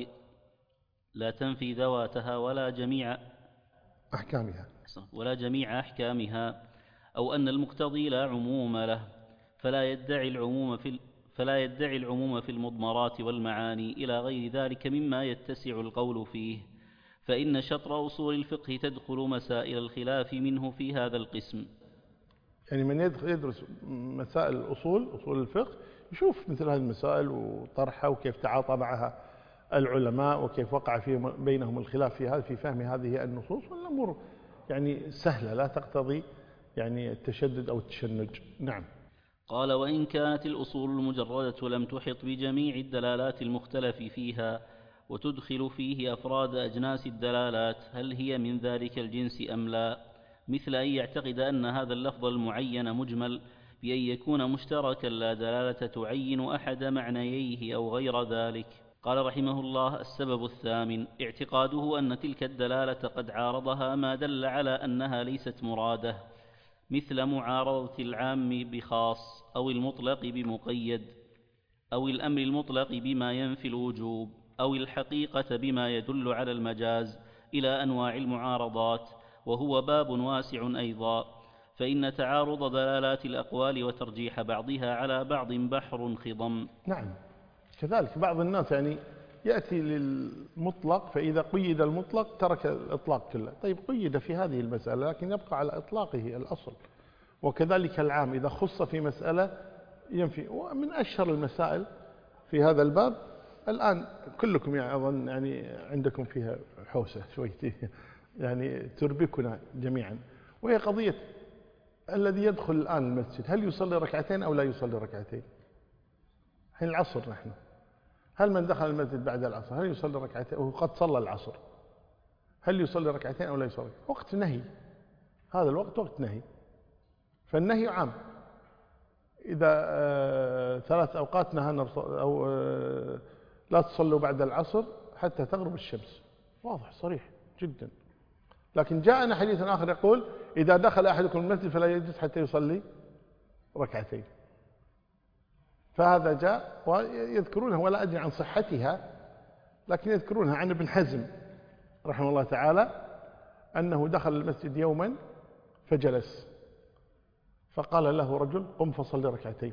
لا تنفي ذواتها ولا جميع أحكامها ولا جميع أحكامها، أو أن المقتضي لا عموم له، فلا يدعي العموم في فلا يدعي العموم في المضمرات والمعاني إلى غير ذلك مما يتسع القول فيه، فإن شطر أصول الفقه تدخل مسائل الخلاف منه في هذا القسم. يعني من يدرس مسائل الأصول، أصول الفقه، يشوف مثل هذه المسائل وطرحها وكيف تعاطى معها العلماء وكيف وقع في بينهم الخلاف في هذا في فهم هذه النصوص، والأمور يعني سهلة لا تقتضي يعني التشدد أو التشنج. نعم. قال وإن كانت الأصول المجردة لم تحط بجميع الدلالات المختلف فيها وتدخل فيه أفراد أجناس الدلالات، هل هي من ذلك الجنس أم لا؟ مثل أن يعتقد أن هذا اللفظ المعين مجمل بأن يكون مشتركا لا دلالة تعين أحد معنييه أو غير ذلك. قال رحمه الله: السبب الثامن اعتقاده أن تلك الدلالة قد عارضها ما دل على أنها ليست مرادة، مثل معارضة العام بخاص أو المطلق بمقيد أو الأمر المطلق بما ينفي الوجوب أو الحقيقة بما يدل على المجاز إلى أنواع المعارضات، وهو باب واسع أيضا، فإن تعارض دلالات الأقوال وترجيح بعضها على بعض بحر خضم. نعم. كذلك بعض الناس يعني يأتي للمطلق، فإذا قيد المطلق ترك الإطلاق كله. طيب قيد في هذه المسألة لكن يبقى على إطلاقه الأصل، وكذلك العام إذا خص في مسألة ينفي. ومن أشهر المسائل في هذا الباب الآن كلكم يعني أظن يعني عندكم فيها حوسة شويتي يعني تربكنا جميعا، وهي قضية الذي يدخل الآن المسجد هل يصلي ركعتين أو لا يصلي ركعتين؟ حين العصر نحن، هل من دخل المسجد بعد العصر هل يصلي ركعتين وهو قد صلى العصر؟ هل يصلي ركعتين أو لا يصلي؟ وقت نهي، هذا الوقت وقت نهي، فالنهي عام. إذا آه ثلاث أوقات نهانا أو آه لا تصلوا بعد العصر حتى تغرب الشمس، واضح صريح جدا. لكن جاءنا حديث آخر يقول: إذا دخل أحدكم المسجد فلا يجلس حتى يصلي ركعتين. فهذا جاء ويذكرونها ولا أدري عن صحتها، لكن يذكرونها عن ابن حزم رحمه الله تعالى أنه دخل المسجد يوما فجلس، فقال له رجل: قم فصلي ركعتين.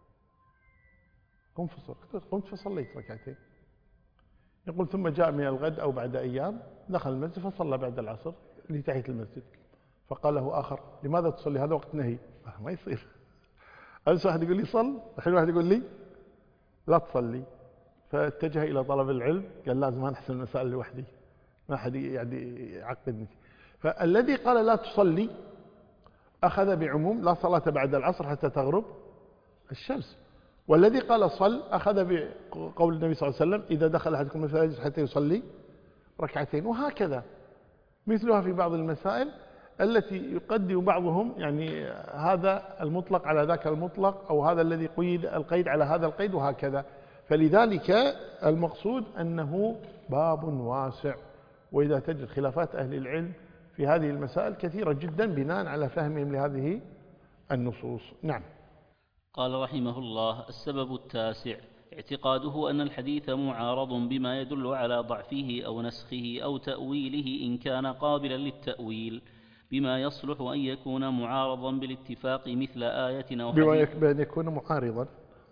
قم فصلي، قمت فصليت ركعتين. يقول: ثم جاء من الغد أو بعد أيام دخل المسجد فصلى بعد العصر لتحية المسجد، فقال له آخر: لماذا تصلي؟ هذا وقت نهي. ما يصير، أمس واحد يقول لي صل، الحين واحد يقول لي لا تصلي. فاتجه إلى طلب العلم، قال لازم أنا أحسن المسائل لوحدي، ما حد يعني يعقدني. فالذي قال لا تصلي أخذ بعموم لا صلاة بعد العصر حتى تغرب الشمس، والذي قال صل أخذ بقول النبي صلى الله عليه وسلم: إذا دخل أحدكم المسجد حتى يصلي ركعتين. وهكذا مثلها في بعض المسائل التي يقدم بعضهم يعني هذا المطلق على ذاك المطلق، أو هذا الذي قيد القيد على هذا القيد، وهكذا. فلذلك المقصود أنه باب واسع، وإذا تجد خلافات أهل العلم في هذه المسائل كثيرة جدا بناء على فهمهم لهذه النصوص. نعم. قال رحمه الله: السبب التاسع اعتقاده أن الحديث معارض بما يدل على ضعفه أو نسخه أو تأويله إن كان قابلا للتأويل، بما يصلح أن يكون معارضا بالاتفاق مثل آية أو حديث بما يكون معارضا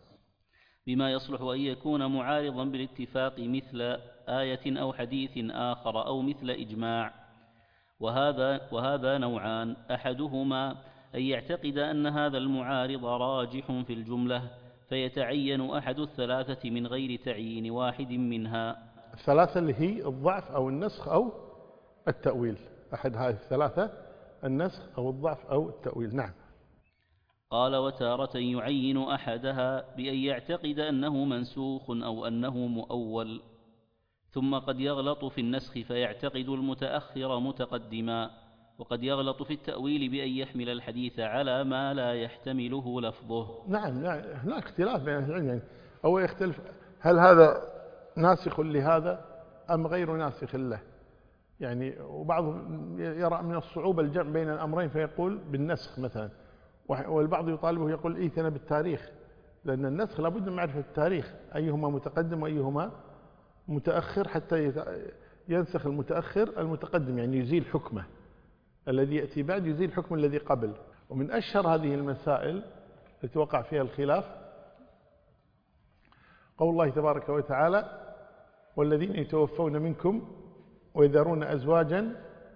بما يصلح أن يكون معارضا بالاتفاق مثل آية أو حديث آخر أو مثل إجماع. وهذا, وهذا نوعان: أحدهما أن يعتقد أن هذا المعارض راجح في الجملة فيتعين أحد الثلاثة من غير تعيين واحد منها. الثلاثة اللي هي الضعف أو النسخ أو التأويل، أحد هذه الثلاثة: النسخ أو الضعف أو التأويل. نعم. قال: وتارة يعين أحدها بأن يعتقد أنه منسوخ أو أنه مؤول، ثم قد يغلط في النسخ فيعتقد المتأخر متقدما، وقد يغلط في التأويل بأن يحمل الحديث على ما لا يحتمله لفظه. نعم، هناك اختلاف بين أهل العلم يعني، أو يختلف هل هذا ناسخ لهذا أم غير ناسخ له، يعني وبعضهم يرى من الصعوبة الجمع بين الأمرين فيقول بالنسخ مثلا، والبعض يطالبه يقول إيثنا بالتاريخ، لأن النسخ لابد من معرفة التاريخ أيهما متقدم وأيهما متأخر حتى ينسخ المتأخر المتقدم، يعني يزيل حكمه الذي يأتي بعد، يزيل الحكم الذي قبل. ومن أشهر هذه المسائل التي وقع فيها الخلاف قول الله تبارك وتعالى: والذين يتوفون منكم ويذرون أزواجا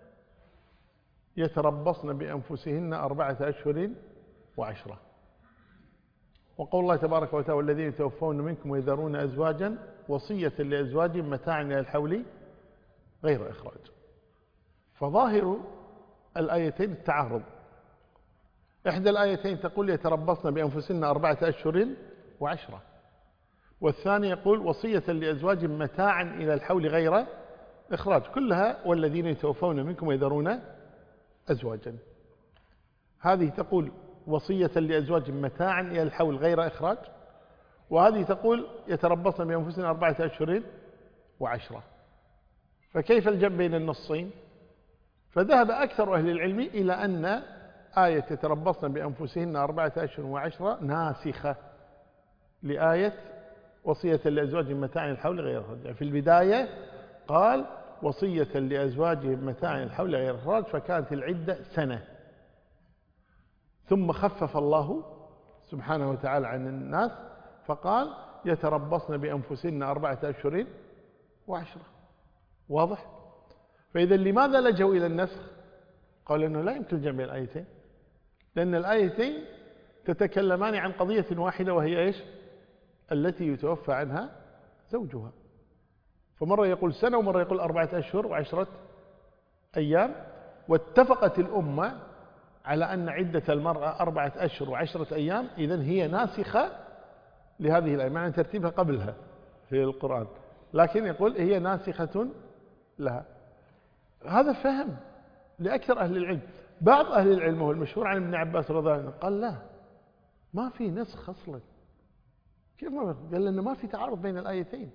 يتربصن بأنفسهن أربعة أشهر وعشرة. وقول الله تبارك وتعالى: والذين يتوفون منكم ويذرون أزواجا وصية لأزواجهم متاعا إلى الحول غير إخراج. فظاهر الآيتين التعارض، إحدى الآيتين تقول يتربصن بأنفسهن أربعة أشهر وعشرة، والثاني يقول وصية لأزواجهم متاعا إلى الحول غير إخراج، كلها والذين يتوفون منكم ويذرون أزواجا. هذه تقول وصية لأزواجهم متاعا إلى الحول غير إخراج، وهذه تقول يتربصن بأنفسهن أربعة أشهر وعشرة. فكيف الجمع بين النصين؟ فذهب أكثر أهل العلم إلى أن آية يتربصن بأنفسهن أربعة أشهر وعشرة ناسخة لآية وصية لأزواجهم متاعا الحول غير إخراج. في البداية قال وصية لأزواجهم متاعا الحول غير إخراج، فكانت العدة سنة، ثم خفف الله سبحانه وتعالى عن الناس فقال يتربصن بأنفسهن أربعة أشهر وعشرة. واضح؟ فإذا لماذا لجوا إلى النسخ؟ قال أنه لا يمكن جمع الآيتين، لأن الآيتين تتكلمان عن قضية واحدة وهي إيش؟ التي يتوفى عنها زوجها. فمرة يقول سنة ومرة يقول أربعة أشهر وعشرة أيام، واتفقت الأمة على أن عدة المرأة أربعة أشهر وعشرة أيام، إذن هي ناسخة لهذه الآية، مع أن ترتيبها قبلها في القرآن، لكن يقول هي ناسخة لها. هذا فهم لأكثر أهل العلم. بعض أهل العلم هو المشهور عن ابن عباس رضي الله عنه قال لا، ما في نسخ أصلا. كيف ما في؟ قال لأنه ما في تعارض بين الآيتين.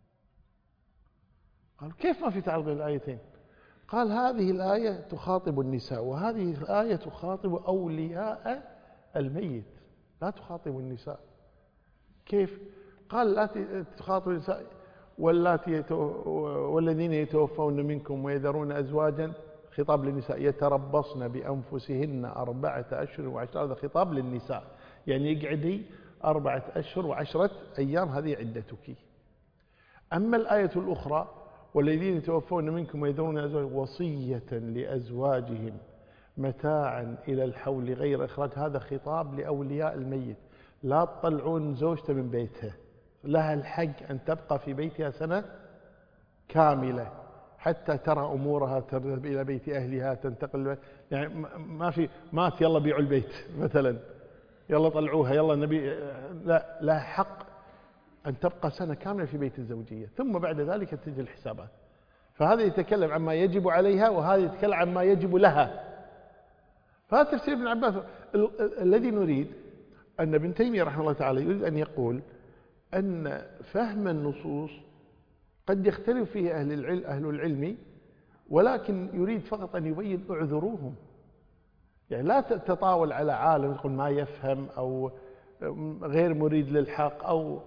قال كيف ما في تعارض بين الآيتين؟ قال هذه الآية تخاطب النساء، وهذه الآية تخاطب أولياء الميت، لا تخاطب النساء. كيف؟ قال لا تخاطبوا النساء واللاتي والذين يتوفون منكم ويذرون أزواجا، خطاب للنساء، يتربصن بأنفسهن أربعة أشهر وعشرة. هذا خطاب للنساء، يعني اقعدي أربعة أشهر وعشرة أيام، هذه عدتك. أما الآية الأخرى والذين يتوفون منكم ويذرون أزواجا وصية لأزواجهم متاعا إلى الحول غير إخراج، هذا خطاب لأولياء الميت. لا تطلعون زوجته من بيتها، لها الحق أن تبقى في بيتها سنة كاملة حتى ترى أمورها، تذهب إلى بيت أهلها، تنتقل، يعني ما في مات يلا بيعوا البيت مثلا، يلا طلعوها يلا نبي، لا، لها حق أن تبقى سنة كاملة في بيت الزوجية، ثم بعد ذلك تجي الحسابات. فهذا يتكلم عما يجب عليها، وهذا يتكلم عما يجب لها. فهذا تفسير ابن عباس. الذي نريد أن ابن تيمية رحمه الله تعالى يريد أن يقول أن فهم النصوص قد يختلف فيه أهل العلم, أهل العلم ولكن يريد فقط أن يبين اعذروهم. يعني لا تتطاول على عالم يقول ما يفهم أو غير مريد للحق أو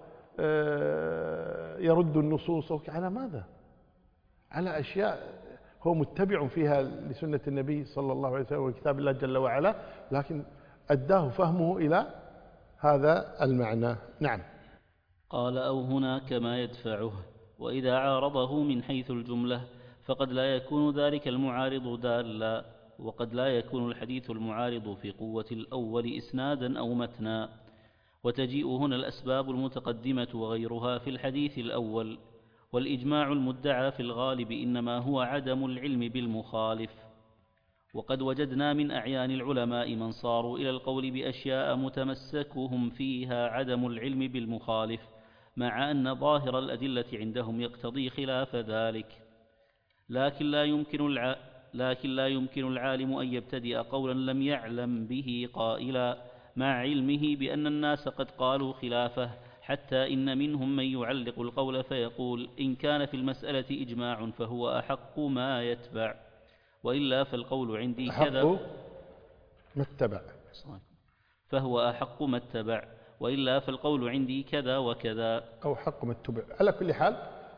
يرد النصوص أو على ماذا؟ على أشياء هو متبع فيها لسنة النبي صلى الله عليه وسلم وكتاب الله جل وعلا، لكن أداه فهمه إلى هذا المعنى. نعم. قال أو هناك ما يدفعه، وإذا عارضه من حيث الجملة فقد لا يكون ذلك المعارض دالا، وقد لا يكون الحديث المعارض في قوة الأول إسنادا أو متنا، وتجيء هنا الأسباب المتقدمة وغيرها في الحديث الأول. والإجماع المدعى في الغالب إنما هو عدم العلم بالمخالف، وقد وجدنا من أعيان العلماء من صاروا إلى القول بأشياء متمسكهم فيها عدم العلم بالمخالف، مع أن ظاهر الأدلة عندهم يقتضي خلاف ذلك. لكن لا يمكن الع... لكن لا يمكن العالم أن يبتدئ قولا لم يعلم به قائلا، مع علمه بأن الناس قد قالوا خلافه، حتى إن منهم من يعلق القول فيقول إن كان في المسألة إجماع فهو أحق ما يتبع، وإلا فالقول عندي كذا ما اتبع فهو أحق ما اتبع، وإلا فالقول عندي كذا وكذا، أو حق ما اتبع. على كل حال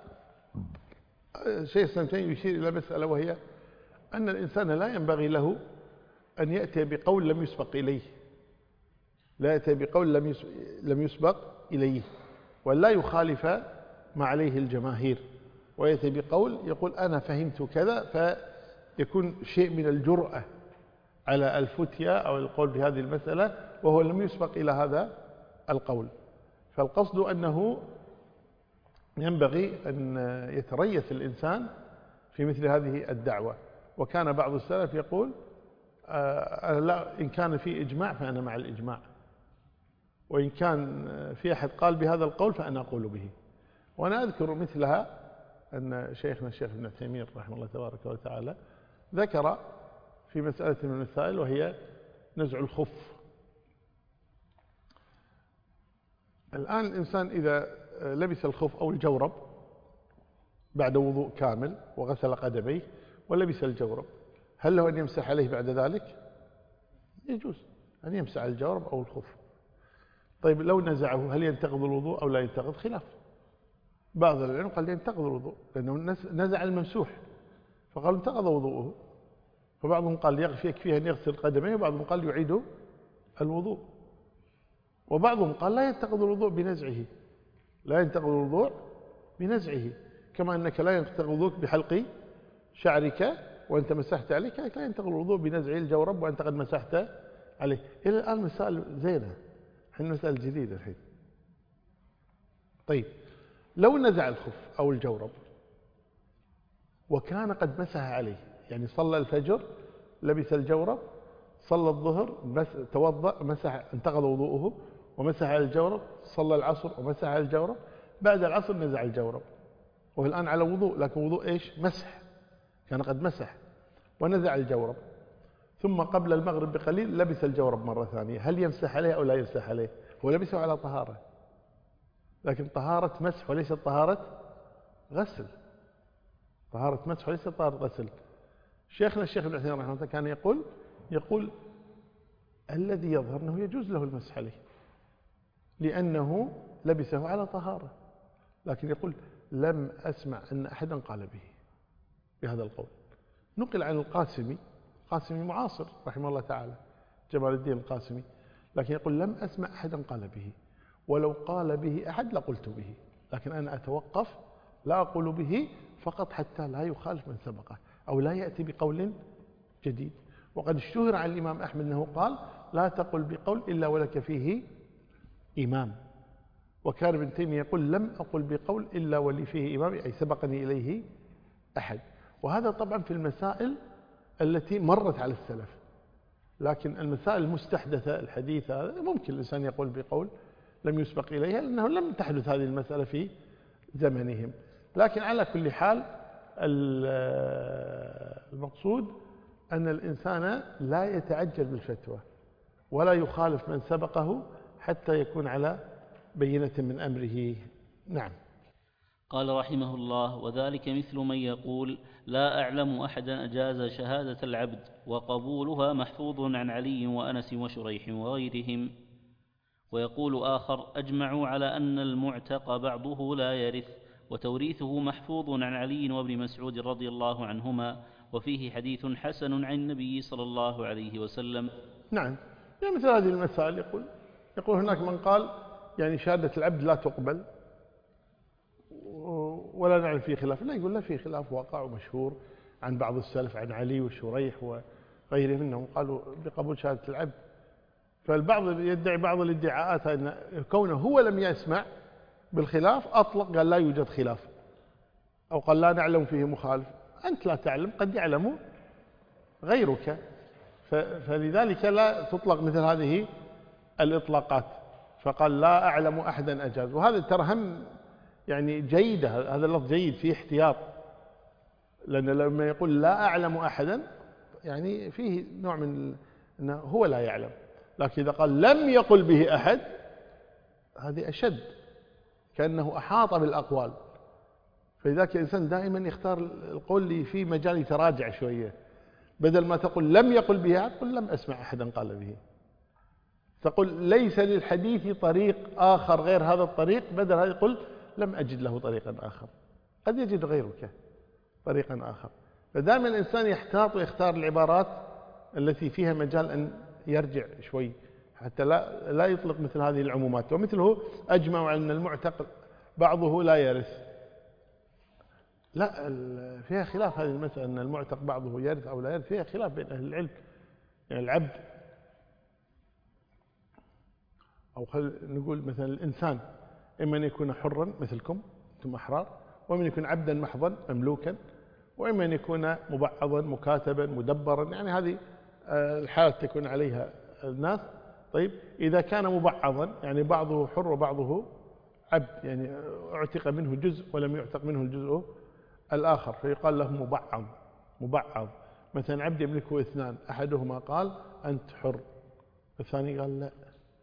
شيخ سنتين يشير إلى مسألة، وهي أن الإنسان لا ينبغي له أن يأتي بقول لم يسبق إليه، لا يأتي بقول لم يسبق إليه، ولا يخالف ما عليه الجماهير، ويأتي بقول يقول أنا فهمت كذا، فيكون شيء من الجرأة على الفتيا أو القول بهذه المسألة وهو لم يسبق إلى هذا القول. فالقصد أنه ينبغي أن يتريث الإنسان في مثل هذه الدعوة. وكان بعض السلف يقول آه لا، إن كان في إجماع فأنا مع الإجماع، وإن كان في أحد قال بهذا القول فأنا أقول به. وأنا أذكر مثلها أن شيخنا الشيخ ابن تيمية رحمه الله تبارك وتعالى ذكر في مسألة من المسائل وهي نزع الخف. الآن الإنسان إذا لبس الخف أو الجورب بعد وضوء كامل وغسل قدميه ولبس الجورب، هل له أن يمسح عليه بعد ذلك؟ يجوز أن يمسح على الجورب أو الخف. طيب لو نزعه هل ينتقض الوضوء أو لا ينتقض؟ خلاف. بعض العلم قال ينتقض الوضوء لأنه نزع الممسوح، فقال انتقض وضوءه. فبعضهم قال يكفيه أن يغسل قدميه، وبعضهم قال يعيد الوضوء، وبعضهم قال لا ينتقض الوضوء بنزعه، لا ينتقض الوضوء بنزعه، كما أنك لا ينتقض الوضوء بحلق شعرك وأنت مسحت عليه، لا ينتقض الوضوء بنزع الجورب وأنت قد مسحت عليه. إلى الآن مسائل زينة، حين مسائل جديدة الحين. طيب لو نزع الخف أو الجورب وكان قد مسح عليه، يعني صلى الفجر لبس الجورب، صلى الظهر توضأ مسح انتقض وضوءه ومسح على الجورب، صلى العصر ومسح على الجورب، بعد العصر نزع الجورب وهو الآن على وضوء، لكن وضوء إيش؟ مسح، كان قد مسح ونزع الجورب، ثم قبل المغرب بقليل لبس الجورب مرة ثانية، هل يمسح عليه أو لا يمسح عليه؟ هو لبسه على طهارة، لكن طهارة مسح وليست طهارة غسل، طهارة مسح وليست طهارة غسل. شيخنا الشيخ ابن عثيمين رحمه الله كان يقول يقول الذي يظهر أنه يجوز له المسح عليه، لأنه لبسه على طهارة، لكن يقول لم أسمع أن أحدا قال به بهذا القول. نقل عن القاسمي، القاسمي معاصر رحمه الله تعالى، جمال الدين القاسمي، لكن يقول لم أسمع أحدا قال به، ولو قال به أحد لقلت به، لكن أنا أتوقف لا أقول به فقط حتى لا يخالف من سبقه أو لا يأتي بقول جديد. وقد اشتهر عن الإمام أحمد أنه قال لا تقل بقول إلا ولك فيه إمام. وكان ابن تيمية يقول لم أقل بقول إلا ولي فيه إمام، أي سبقني إليه أحد. وهذا طبعا في المسائل التي مرت على السلف، لكن المسائل المستحدثة الحديثة ممكن الإنسان يقول بقول لم يسبق إليها، لأنه لم تحدث هذه المسألة في زمنهم. لكن على كل حال المقصود أن الإنسان لا يتعجل بالفتوى ولا يخالف من سبقه حتى يكون على بينة من أمره. نعم. قال رحمه الله: وذلك مثل من يقول لا أعلم أحدا أجاز شهادة العبد وقبولها محفوظ عن علي وأنس وشريح وغيرهم، ويقول آخر أجمعوا على أن المعتق بعضه لا يرث، وتوريثه محفوظ عن علي وابن مسعود رضي الله عنهما، وفيه حديث حسن عن النبي صلى الله عليه وسلم. نعم، يعني مثل هذه المسائل يقول يقول هناك من قال يعني شهادة العبد لا تقبل ولا نعلم فيه خلاف، لا، يقول لا، فيه خلاف واقع ومشهور عن بعض السلف عن علي وشريح وغيرهم انهم قالوا بقبول شهادة العبد. فالبعض يدعي بعض الادعاءات ان كونه هو لم يسمع بالخلاف اطلق، قال لا يوجد خلاف، او قال لا نعلم فيه مخالف. انت لا تعلم، قد يعلم غيرك، فلذلك لا تطلق مثل هذه الاطلاقات. فقال لا اعلم احدا اجاز، وهذا ترى هم يعني جيدة، هذا اللفظ جيد فيه احتياط، لأن لما يقول لا أعلم أحدا يعني فيه نوع من أنه هو لا يعلم، لكن إذا قال لم يقل به أحد هذه أشد، كأنه أحاط بالأقوال. فلذلك الإنسان دائما يختار القول اللي فيه مجال يتراجع شوية، بدل ما تقول لم يقل به أحد قل لم أسمع أحدا قال به، تقول ليس للحديث طريق آخر غير هذا الطريق، بدل هذا يقول لم أجد له طريقا آخر، قد يجد غيرك طريقا آخر. فدائما الإنسان يحتاط ويختار العبارات التي فيها مجال أن يرجع شوي حتى لا لا يطلق مثل هذه العمومات. ومثله أجمعوا على أن المعتق بعضه لا يرث، لا، فيها خلاف هذه المسألة، أن المعتق بعضه يرث أو لا يرث، فيها خلاف بين أهل العلم. يعني العبد، أو خل نقول مثلا الإنسان إما أن يكون حرا مثلكم أنتم أحرار، وإما أن يكون عبدا محضا مملوكا، وإما أن يكون مبعضا مكاتبا مدبرا، يعني هذه الحالة تكون عليها الناس. طيب إذا كان مبعضا يعني بعضه حر وبعضه عبد، يعني اعتق منه جزء ولم يعتق منه الجزء الآخر، فيقال له مبعض. مبعض مثلا عبد يملكه اثنان، أحدهما قال أنت حر، الثاني قال لا،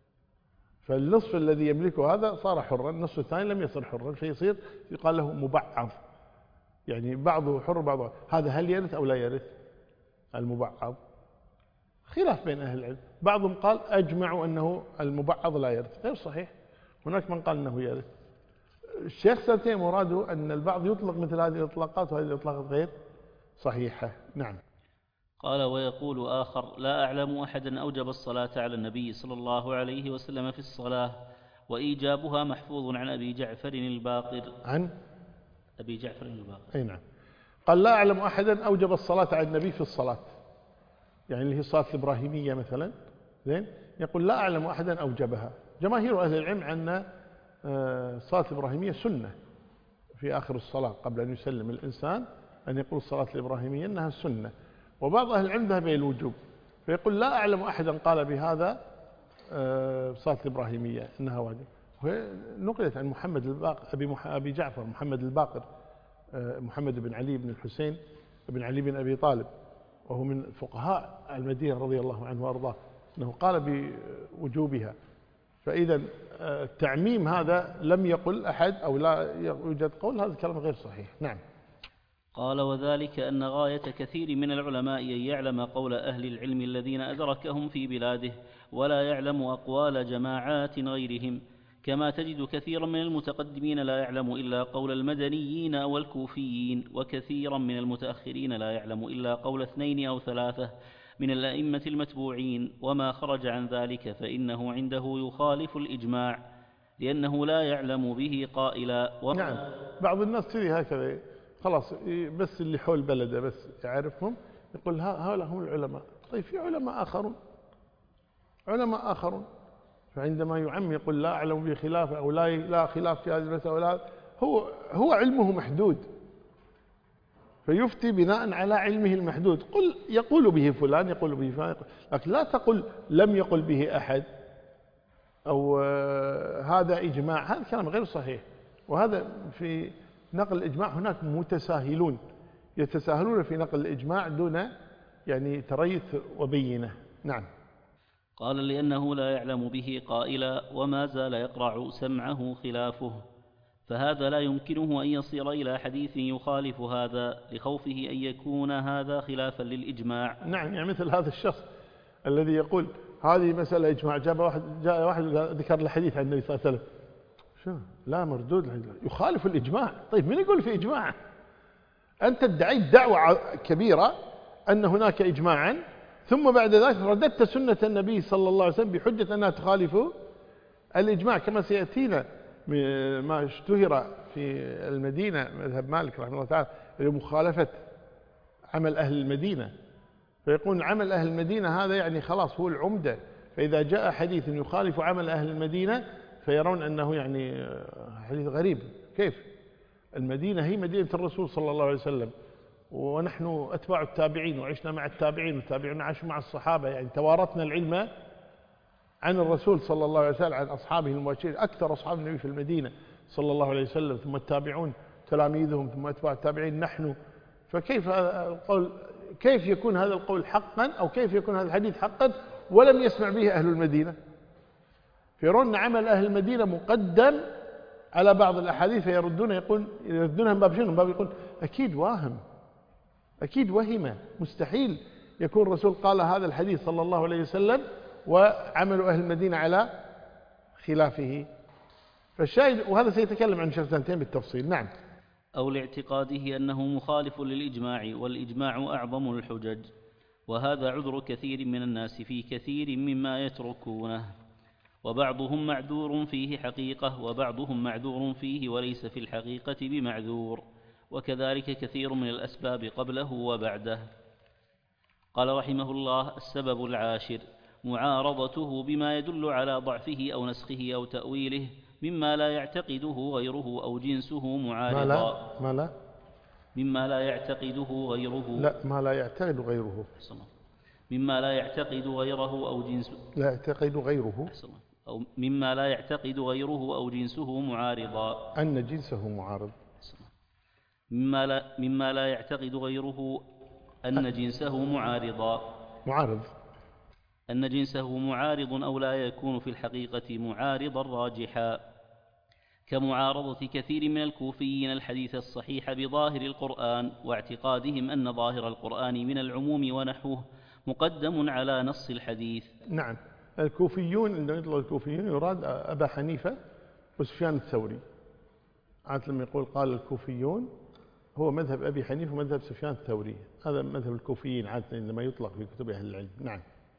فالنصف الذي يملكه هذا صار حرا، النصف الثاني لم يصر حرا، فيصير يقال له مبعض، يعني بعضه حر وبعضه. هذا هل يرث أو لا يرث المبعض؟ خلاف بين أهل العلم، بعضهم قال أجمعوا أنه المبعض لا يرث، غير صحيح، هناك من قال أنه يرث. الشيخ سلتين مراده أن البعض يطلق مثل هذه الإطلاقات، وهذه الإطلاقات غير صحيحة. نعم. قال: ويقول آخر لا أعلم أحدا أوجب الصلاة على النبي صلى الله عليه وسلم في الصلاة، وإيجابها محفوظ عن أبي جعفر الباقر. عن أبي جعفر الباقر. أي نعم. قال لا أعلم أحدا أوجب الصلاة على النبي في الصلاة، يعني اللي هي الصلاة الإبراهيمية مثلا، زين، يقول لا أعلم أحدا أوجبها. جماهير أهل العلم أن الصلاة الإبراهيمية سنة في آخر الصلاة قبل أن يسلم الإنسان، أن يقول الصلاة الإبراهيمية أنها سنة، وبعض أهل العلم ذهب إلى الوجوب، فيقول لا أعلم أحدا قال بهذا الصلاة الإبراهيمية أنها واجب. نقلت عن محمد الباقر أبي, مح... أبي جعفر محمد الباقر، محمد بن علي بن الحسين بن علي بن أبي طالب، وهو من فقهاء المدينة رضي الله عنه وأرضاه، أنه قال بوجوبها. فإذا التعميم هذا لم يقل أحد أو لا يوجد قول، هذا كلام غير صحيح. نعم. قال: وذلك أن غاية كثير من العلماء أن يعلم قول أهل العلم الذين أدركهم في بلاده، ولا يعلم أقوال جماعات غيرهم، كما تجد كثيرا من المتقدمين لا يعلم إلا قول المدنيين والكوفيين، وكثيرا من المتأخرين لا يعلم إلا قول اثنين أو ثلاثة من الأئمة المتبوعين، وما خرج عن ذلك فإنه عنده يخالف الإجماع، لأنه لا يعلم به قائلا. و... نعم، بعض الناس تري هكذا خلاص، بس اللي حول بلده بس يعرفهم يقول هؤلاء هم العلماء. طيب في علماء آخرون، علماء آخرون، فعندما يعم يقول لا أعلم به خلاف أو لا لا خلاف في هذه المسألة، هو هو علمه محدود، فيفتي بناء على علمه المحدود. قل يقول به فلان، يقول به فلان، لكن لا تقل لم يقل به أحد أو هذا إجماع. هذا كلام غير صحيح، وهذا في نقل الإجماع هناك متساهلون يتساهلون في نقل الإجماع دون يعني تريث وبينة. نعم. قال لأنه لا يعلم به قائلا، وما زال يقرع سمعه خلافه، فهذا لا يمكنه أن يصير إلى حديث يخالف هذا لخوفه أن يكون هذا خلافا للإجماع. نعم، يعني مثل هذا الشخص الذي يقول هذه مسألة إجماع، جاء واحد جاء واحد ذكر الحديث عن النبي صلى الله عليه وسلم، شو لا مردود يخالف الإجماع. طيب من يقول في إجماع؟ أنت ادعيت دعوة كبيرة أن هناك إجماعا، ثم بعد ذلك رددت سنة النبي صلى الله عليه وسلم بحجة أنها تخالف الإجماع، كما سيأتينا ما اشتهر في المدينة مذهب مالك رحمه الله تعالى لمخالفة عمل أهل المدينة، فيقول عمل أهل المدينة هذا يعني خلاص هو العمدة، فإذا جاء حديث يخالف عمل أهل المدينة فيرون أنه يعني حديث غريب. كيف؟ المدينة هي مدينة الرسول صلى الله عليه وسلم، ونحن أتباع التابعين وعشنا مع التابعين والتابعين عاشوا مع الصحابة، يعني توارثنا العلم عن الرسول صلى الله عليه وسلم، عن أصحابه المباشرين، أكثر أصحاب النبي في المدينة صلى الله عليه وسلم، ثم التابعون تلاميذهم، ثم أتباع التابعين نحن. فكيف هذا القول، كيف يكون هذا القول حقا، أو كيف يكون هذا الحديث حقا ولم يسمع به أهل المدينة؟ فيرون عمل أهل المدينة مقدم على بعض الأحاديث، فيردون يقول يردونها من باب شنو؟ من باب يقول أكيد واهم، أكيد وهم، مستحيل يكون الرسول قال هذا الحديث صلى الله عليه وسلم وعمل أهل المدينة على خلافه. فالشاهد، وهذا سيتكلم عن شخصيتين بالتفصيل. نعم. أو لاعتقاده أنه مخالف للإجماع، والإجماع أعظم الحجج، وهذا عذر كثير من الناس في كثير مما يتركونه، وبعضهم معذور فيه حقيقة، وبعضهم معذور فيه وليس في الحقيقة بمعذور، وكذلك كثير من الأسباب قبله وبعده. قال رحمه الله: السبب العاشر معارضته بما يدل على ضعفه أو نسخه أو تأويله مما لا يعتقده غيره أو جنسه معارضا. ما لا ما لا مما لا يعتقده غيره لا ما لا يعتقد غيره مما لا يعتقد غيره أو جنسه لا يعتقد غيره أو مما لا يعتقد غيره أو جنسه معارضا. أن جنسه معارض. مما لا مما لا يعتقد غيره أن جنسه معارضا معارض أن جنسه معارض أو لا يكون في الحقيقة معارضا راجحا، كمعارضة كثير من الكوفيين الحديث الصحيح بظاهر القرآن، واعتقادهم أن ظاهر القرآن من العموم ونحوه مقدم على نص الحديث. نعم، الكوفيون عندما يطلق الكوفيون يراد أبا حنيفة وسفيان الثوري. عادة لما يقول قال الكوفيون هو مذهب أبي حنيفة ومذهب سفيان الثوري، هذا مذهب الكوفيين عادة عندما يطلق في كتب أهل العلم. نعم.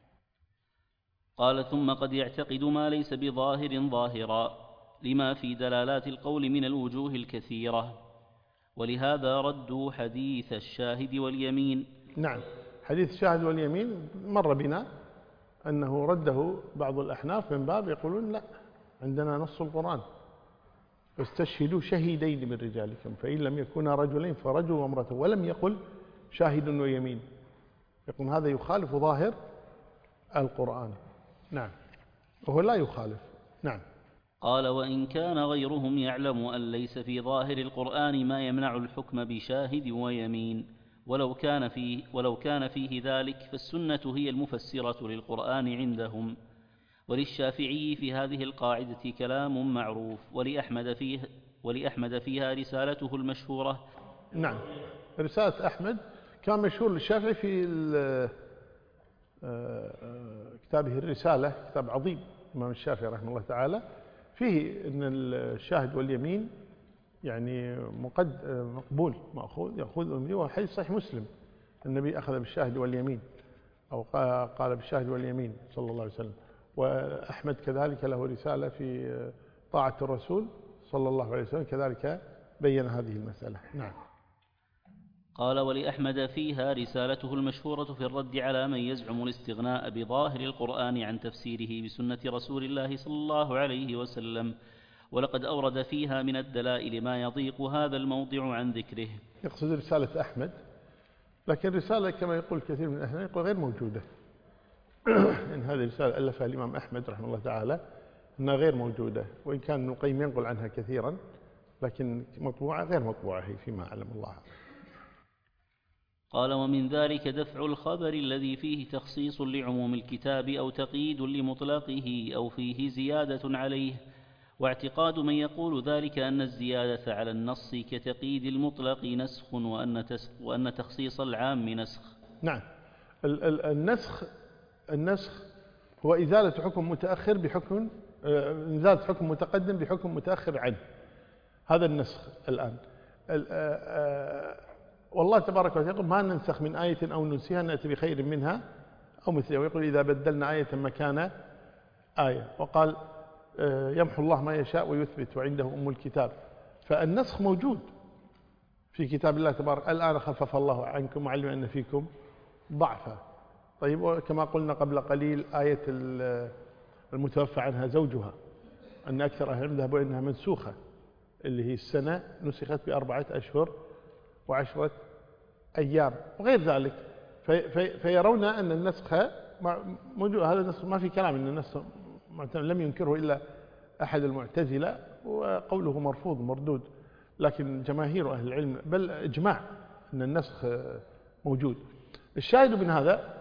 قال: ثم قد يعتقد ما ليس بظاهر ظاهرا لما في دلالات القول من الوجوه الكثيرة، ولهذا ردوا حديث الشاهد واليمين. نعم، حديث الشاهد واليمين مر بنا أنه رده بعض الأحناف من باب يقولون لا، عندنا نص القرآن، فاستشهدوا شهيدين من رجالكم، فإن لم يكونا رجلين فرجل وامرأة، ولم يقل شاهد ويمين، يقول هذا يخالف ظاهر القرآن. نعم، وهو لا يخالف. نعم. قال: وإن كان غيرهم يعلم أن ليس في ظاهر القرآن ما يمنع الحكم بشاهد ويمين، ولو كان فيه ولو كان فيه ذلك فالسنة هي المفسرة للقرآن عندهم. وللشافعي في هذه القاعدة كلام معروف، ولأحمد فيه ولأحمد فيها رسالته المشهورة. نعم، رسالة أحمد كان مشهور للشافعي في كتابه الرسالة، كتاب عظيم الإمام الشافعي رحمه الله تعالى، فيه أن الشاهد واليمين يعني مقد مقبول مأخوذ يأخذ منه، وحديث صحيح مسلم النبي أخذ بالشاهد واليمين أو قال بالشاهد واليمين صلى الله عليه وسلم. وأحمد كذلك له رسالة في طاعة الرسول صلى الله عليه وسلم كذلك بين هذه المسألة. نعم. قال: ولأحمد فيها رسالته المشهورة في الرد على من يزعم الاستغناء بظاهر القرآن عن تفسيره بسنة رسول الله صلى الله عليه وسلم، ولقد أورد فيها من الدلائل ما يضيق هذا الموضع عن ذكره. يقصد رسالة أحمد، لكن رسالة كما يقول كثير من أهل يقول غير موجودة. إن هذه رسالة ألفها الإمام أحمد رحمه الله تعالى أنها غير موجودة، وإن كان ابن القيم ينقل عنها كثيرا، لكن مطبوعة غير مطبوعة هي فيما علم الله. قال: ومن ذلك دفع الخبر الذي فيه تخصيص لعموم الكتاب أو تقييد لمطلقه أو فيه زيادة عليه، واعتقاد من يقول ذلك أن الزيادة على النص كتقييد المطلق نسخ، وأن, وأن تخصيص العام نسخ. نعم. النسخ النسخ هو إزالة حكم متأخر بحكم إزالة حكم متقدم بحكم متأخر عنه، هذا النسخ الآن. والله تبارك وتعالى يقول: ما ننسخ من آية أو ننسيها نأتي بخير منها أو مثلها، ويقول: إذا بدلنا آية مكان آية، وقال: يمحو الله ما يشاء ويثبت وعنده أم الكتاب. فالنسخ موجود في كتاب الله تبارك. الآن خفف الله عنكم وعلم أن فيكم ضعفا. طيب، وكما قلنا قبل قليل آية المتوفى عنها زوجها، أن أكثر أهل العلم ذهبوا أنها منسوخة، اللي هي السنة نسخت بأربعة أشهر وعشرة أيام وغير ذلك. في في فيرون أن النسخ موجود. هذا النسخ ما في كلام، أن النسخ لم ينكره إلا أحد المعتزلة، وقوله مرفوض مردود، لكن جماهير أهل العلم بل إجماع أن النسخ موجود. الشاهد من هذا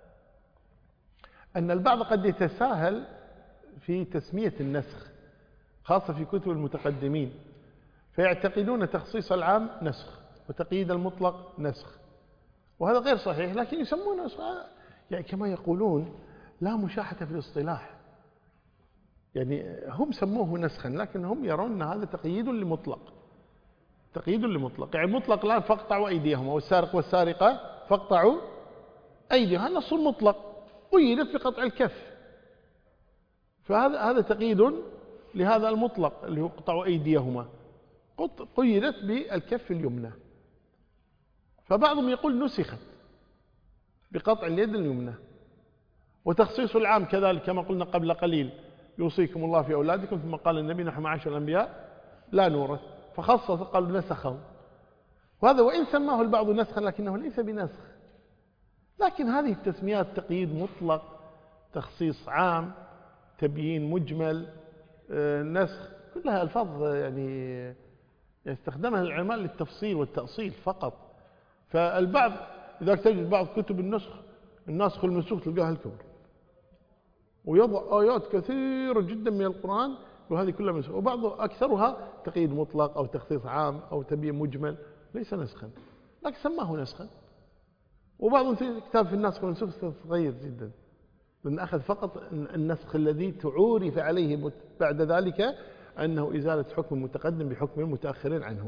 أن البعض قد يتساهل في تسمية النسخ، خاصة في كتب المتقدمين، فيعتقدون تخصيص العام نسخ وتقييد المطلق نسخ، وهذا غير صحيح. لكن يسمونه يعني كما يقولون لا مشاحة في الاصطلاح، يعني هم سموه نسخا، لكن هم يرون أن هذا تقييد لمطلق، تقييد لمطلق. يعني مطلق الآن: فاقطعوا أيديهم، والسارق والسارقة فاقطعوا أيديهم، هذا نص مطلق قيدت بقطع الكف، فهذا هذا تقييد لهذا المطلق اللي هو قطعوا أيديهما، قيدت بالكف اليمنى. فبعضهم يقول نسخت بقطع اليد اليمنى. وتخصيص العام كذلك كما قلنا قبل قليل: يوصيكم الله في أولادكم، ثم قال النبي: نحن معاشر الأنبياء لا نورث، فخصص قالوا نسخه. وهذا وإن سماه البعض نسخا لكنه ليس بنسخ. لكن هذه التسميات تقييد مطلق، تخصيص عام، تبيين مجمل، نسخ، كلها ألفاظ يعني يستخدمها العلماء للتفصيل والتأصيل فقط. فالبعض إذا تجد بعض كتب النسخ الناسخ والمنسوخ تلقاها الكبر، ويضع آيات كثيرة جدا من القرآن وهذه كلها منسوخ، وبعض أكثرها تقييد مطلق أو تخصيص عام أو تبيين مجمل، ليس نسخا لكن سماه نسخا. وبعضهم في كتاب في الناسخ والمنسوخ صغير جدا، لأن أخذ فقط النسخ الذي تعورف عليه بعد ذلك أنه إزالة حكم متقدم بحكم المتأخرين عنه.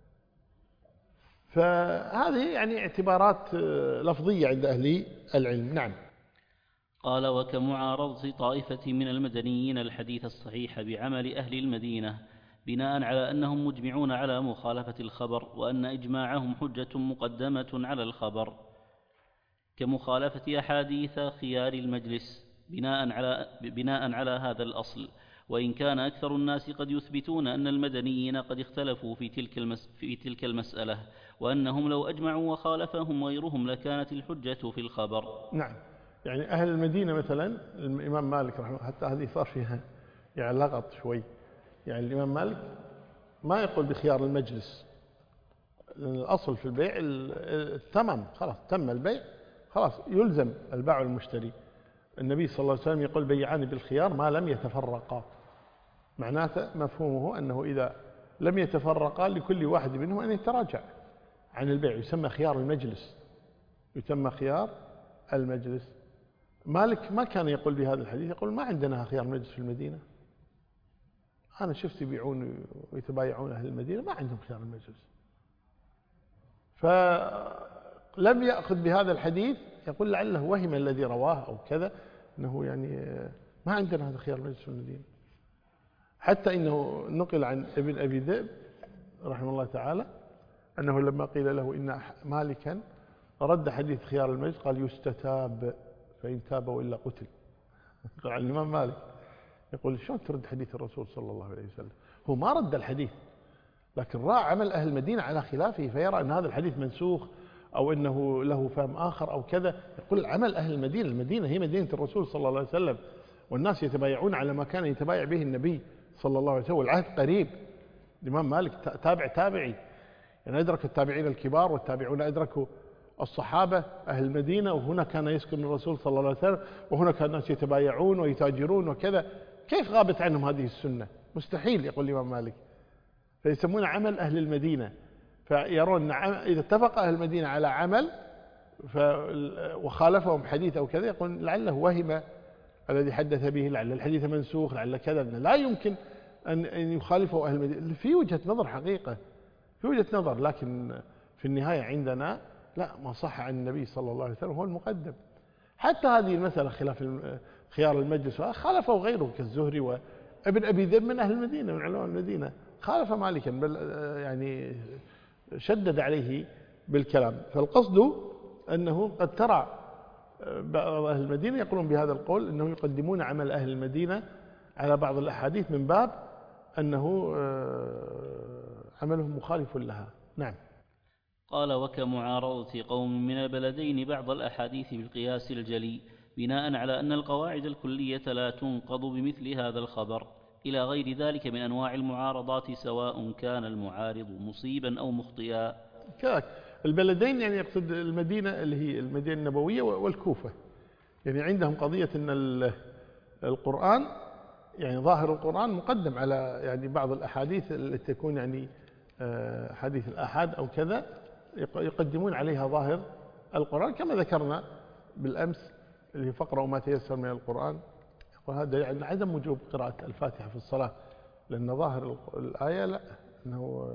فهذه يعني اعتبارات لفظية عند أهل العلم. نعم. قال: وكمعارضة طائفة من المدنيين الحديث الصحيح بعمل أهل المدينة بناء على أنهم مجمعون على مخالفة الخبر، وأن إجماعهم حجة مقدمة على الخبر، كمخالفة أحاديث خيار المجلس بناء على, بناء على هذا الأصل، وإن كان أكثر الناس قد يثبتون أن المدنيين قد اختلفوا في تلك, المس في تلك المسألة، وأنهم لو أجمعوا وخالفهم غيرهم لكانت الحجة في الخبر. نعم. يعني أهل المدينة مثلا الإمام مالك رحمه الله، حتى هذه صار فيها يعني لغط شوي. يعني الإمام مالك ما يقول بخيار المجلس، لأن الأصل في البيع الثمن، خلاص تم البيع، خلاص يلزم البائع والمشتري. النبي صلى الله عليه وسلم يقول: بيعان بالخيار ما لم يتفرقا، معناته مفهومه أنه إذا لم يتفرقا لكل واحد منهم أن يتراجع عن البيع، يسمى خيار المجلس، يسمى خيار المجلس. مالك ما كان يقول بهذا الحديث، يقول: ما عندنا خيار مجلس في المدينة، أنا شفت يبيعون ويتبايعون أهل المدينة ما عندهم خيار المجلس، فلم يأخذ بهذا الحديث، يقول لعله وهم الذي رواه أو كذا، أنه يعني ما عندنا هذا خيار المجلس في المدينة. حتى إنه نقل عن ابن أبي ذئب رحمه الله تعالى أنه لما قيل له إن مالكا رد حديث خيار المجلس قال يستتاب فإن تاب وإلا قتل. قال عن الإمام مالك يقول شلون ترد حديث الرسول صلى الله عليه وسلم؟ هو ما رد الحديث، لكن راى عمل أهل المدينة على خلافه، فيرى أن هذا الحديث منسوخ أو أنه له فهم آخر أو كذا. يقول عمل أهل المدينة، المدينة هي مدينة الرسول صلى الله عليه وسلم، والناس يتبايعون على ما كان يتبايع به النبي صلى الله عليه وسلم، والعهد قريب. الإمام مالك تابع تابعي، يعني أدرك التابعين الكبار، والتابعون أدركوا الصحابة أهل المدينة، وهنا كان يسكن الرسول صلى الله عليه وسلم، وهنا كان الناس يتبايعون ويتاجرون وكذا. كيف غابت عنهم هذه السنة؟ مستحيل، يقول الإمام مالك. فيسمون عمل أهل المدينة، فيرون إذا اتفق أهل المدينة على عمل وخالفهم حديث أو كذا، يقول لعله وهم الذي حدث به، لعل الحديث منسوخ، لعل كذا. لا يمكن أن يخالفه أهل المدينة في وجهة نظر، حقيقة في وجهة نظر، لكن في النهاية عندنا لا، ما صح عن النبي صلى الله عليه وسلم هو المقدم. حتى هذه المسألة خلاف خيار المجلس خالفه غيره كالزهري وابن أبي ذئب من أهل المدينة، من علماء المدينة، خالف مالكا، بل يعني شدد عليه بالكلام. فالقصد أنه قد ترى بعض أهل المدينة يقولون بهذا القول، أنه يقدمون عمل أهل المدينة على بعض الأحاديث من باب أنه عملهم مخالف لها. نعم. قال وكمعارضة قوم من البلدين بعض الأحاديث بالقياس الجلي، بناء على أن القواعد الكلية لا تنقض بمثل هذا الخبر، إلى غير ذلك من أنواع المعارضات، سواء كان المعارض مصيبا أو مخطئا. كذلك البلدين يعني يقصد المدينة اللي هي المدينة النبوية والكوفة، يعني عندهم قضية أن القرآن يعني ظاهر القرآن مقدم على يعني بعض الأحاديث التي تكون يعني حديث الآحاد أو كذا، يقدمون عليها ظاهر القرآن، كما ذكرنا بالأمس اللي فقرأوا ما تيسر من القرآن. وهذا يعني عدم وجوب قراءة الفاتحة في الصلاة، لأن ظاهر الآية لا، أنه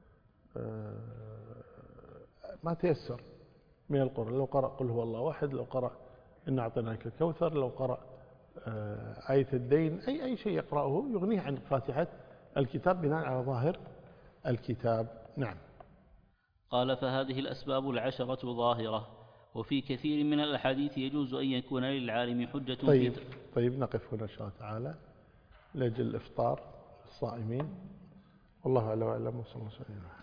ما تيسر من القرآن. لو قرأ قل هو الله واحد، لو قرأ إن أعطيناك الكوثر، لو قرأ آية الدين، أي أي شيء يقرأه يغنيه عن فاتحة الكتاب بناء على ظاهر الكتاب. نعم. قال فهذه الأسباب العشرة ظاهرة، وفي كثير من الأحاديث يجوز أن يكون للعالم حجة. طيب, طيب نقف هنا إن شاء الله تعالى لأجل الإفطار الصائمين، والله أعلم وصلى الله عليه وسلم.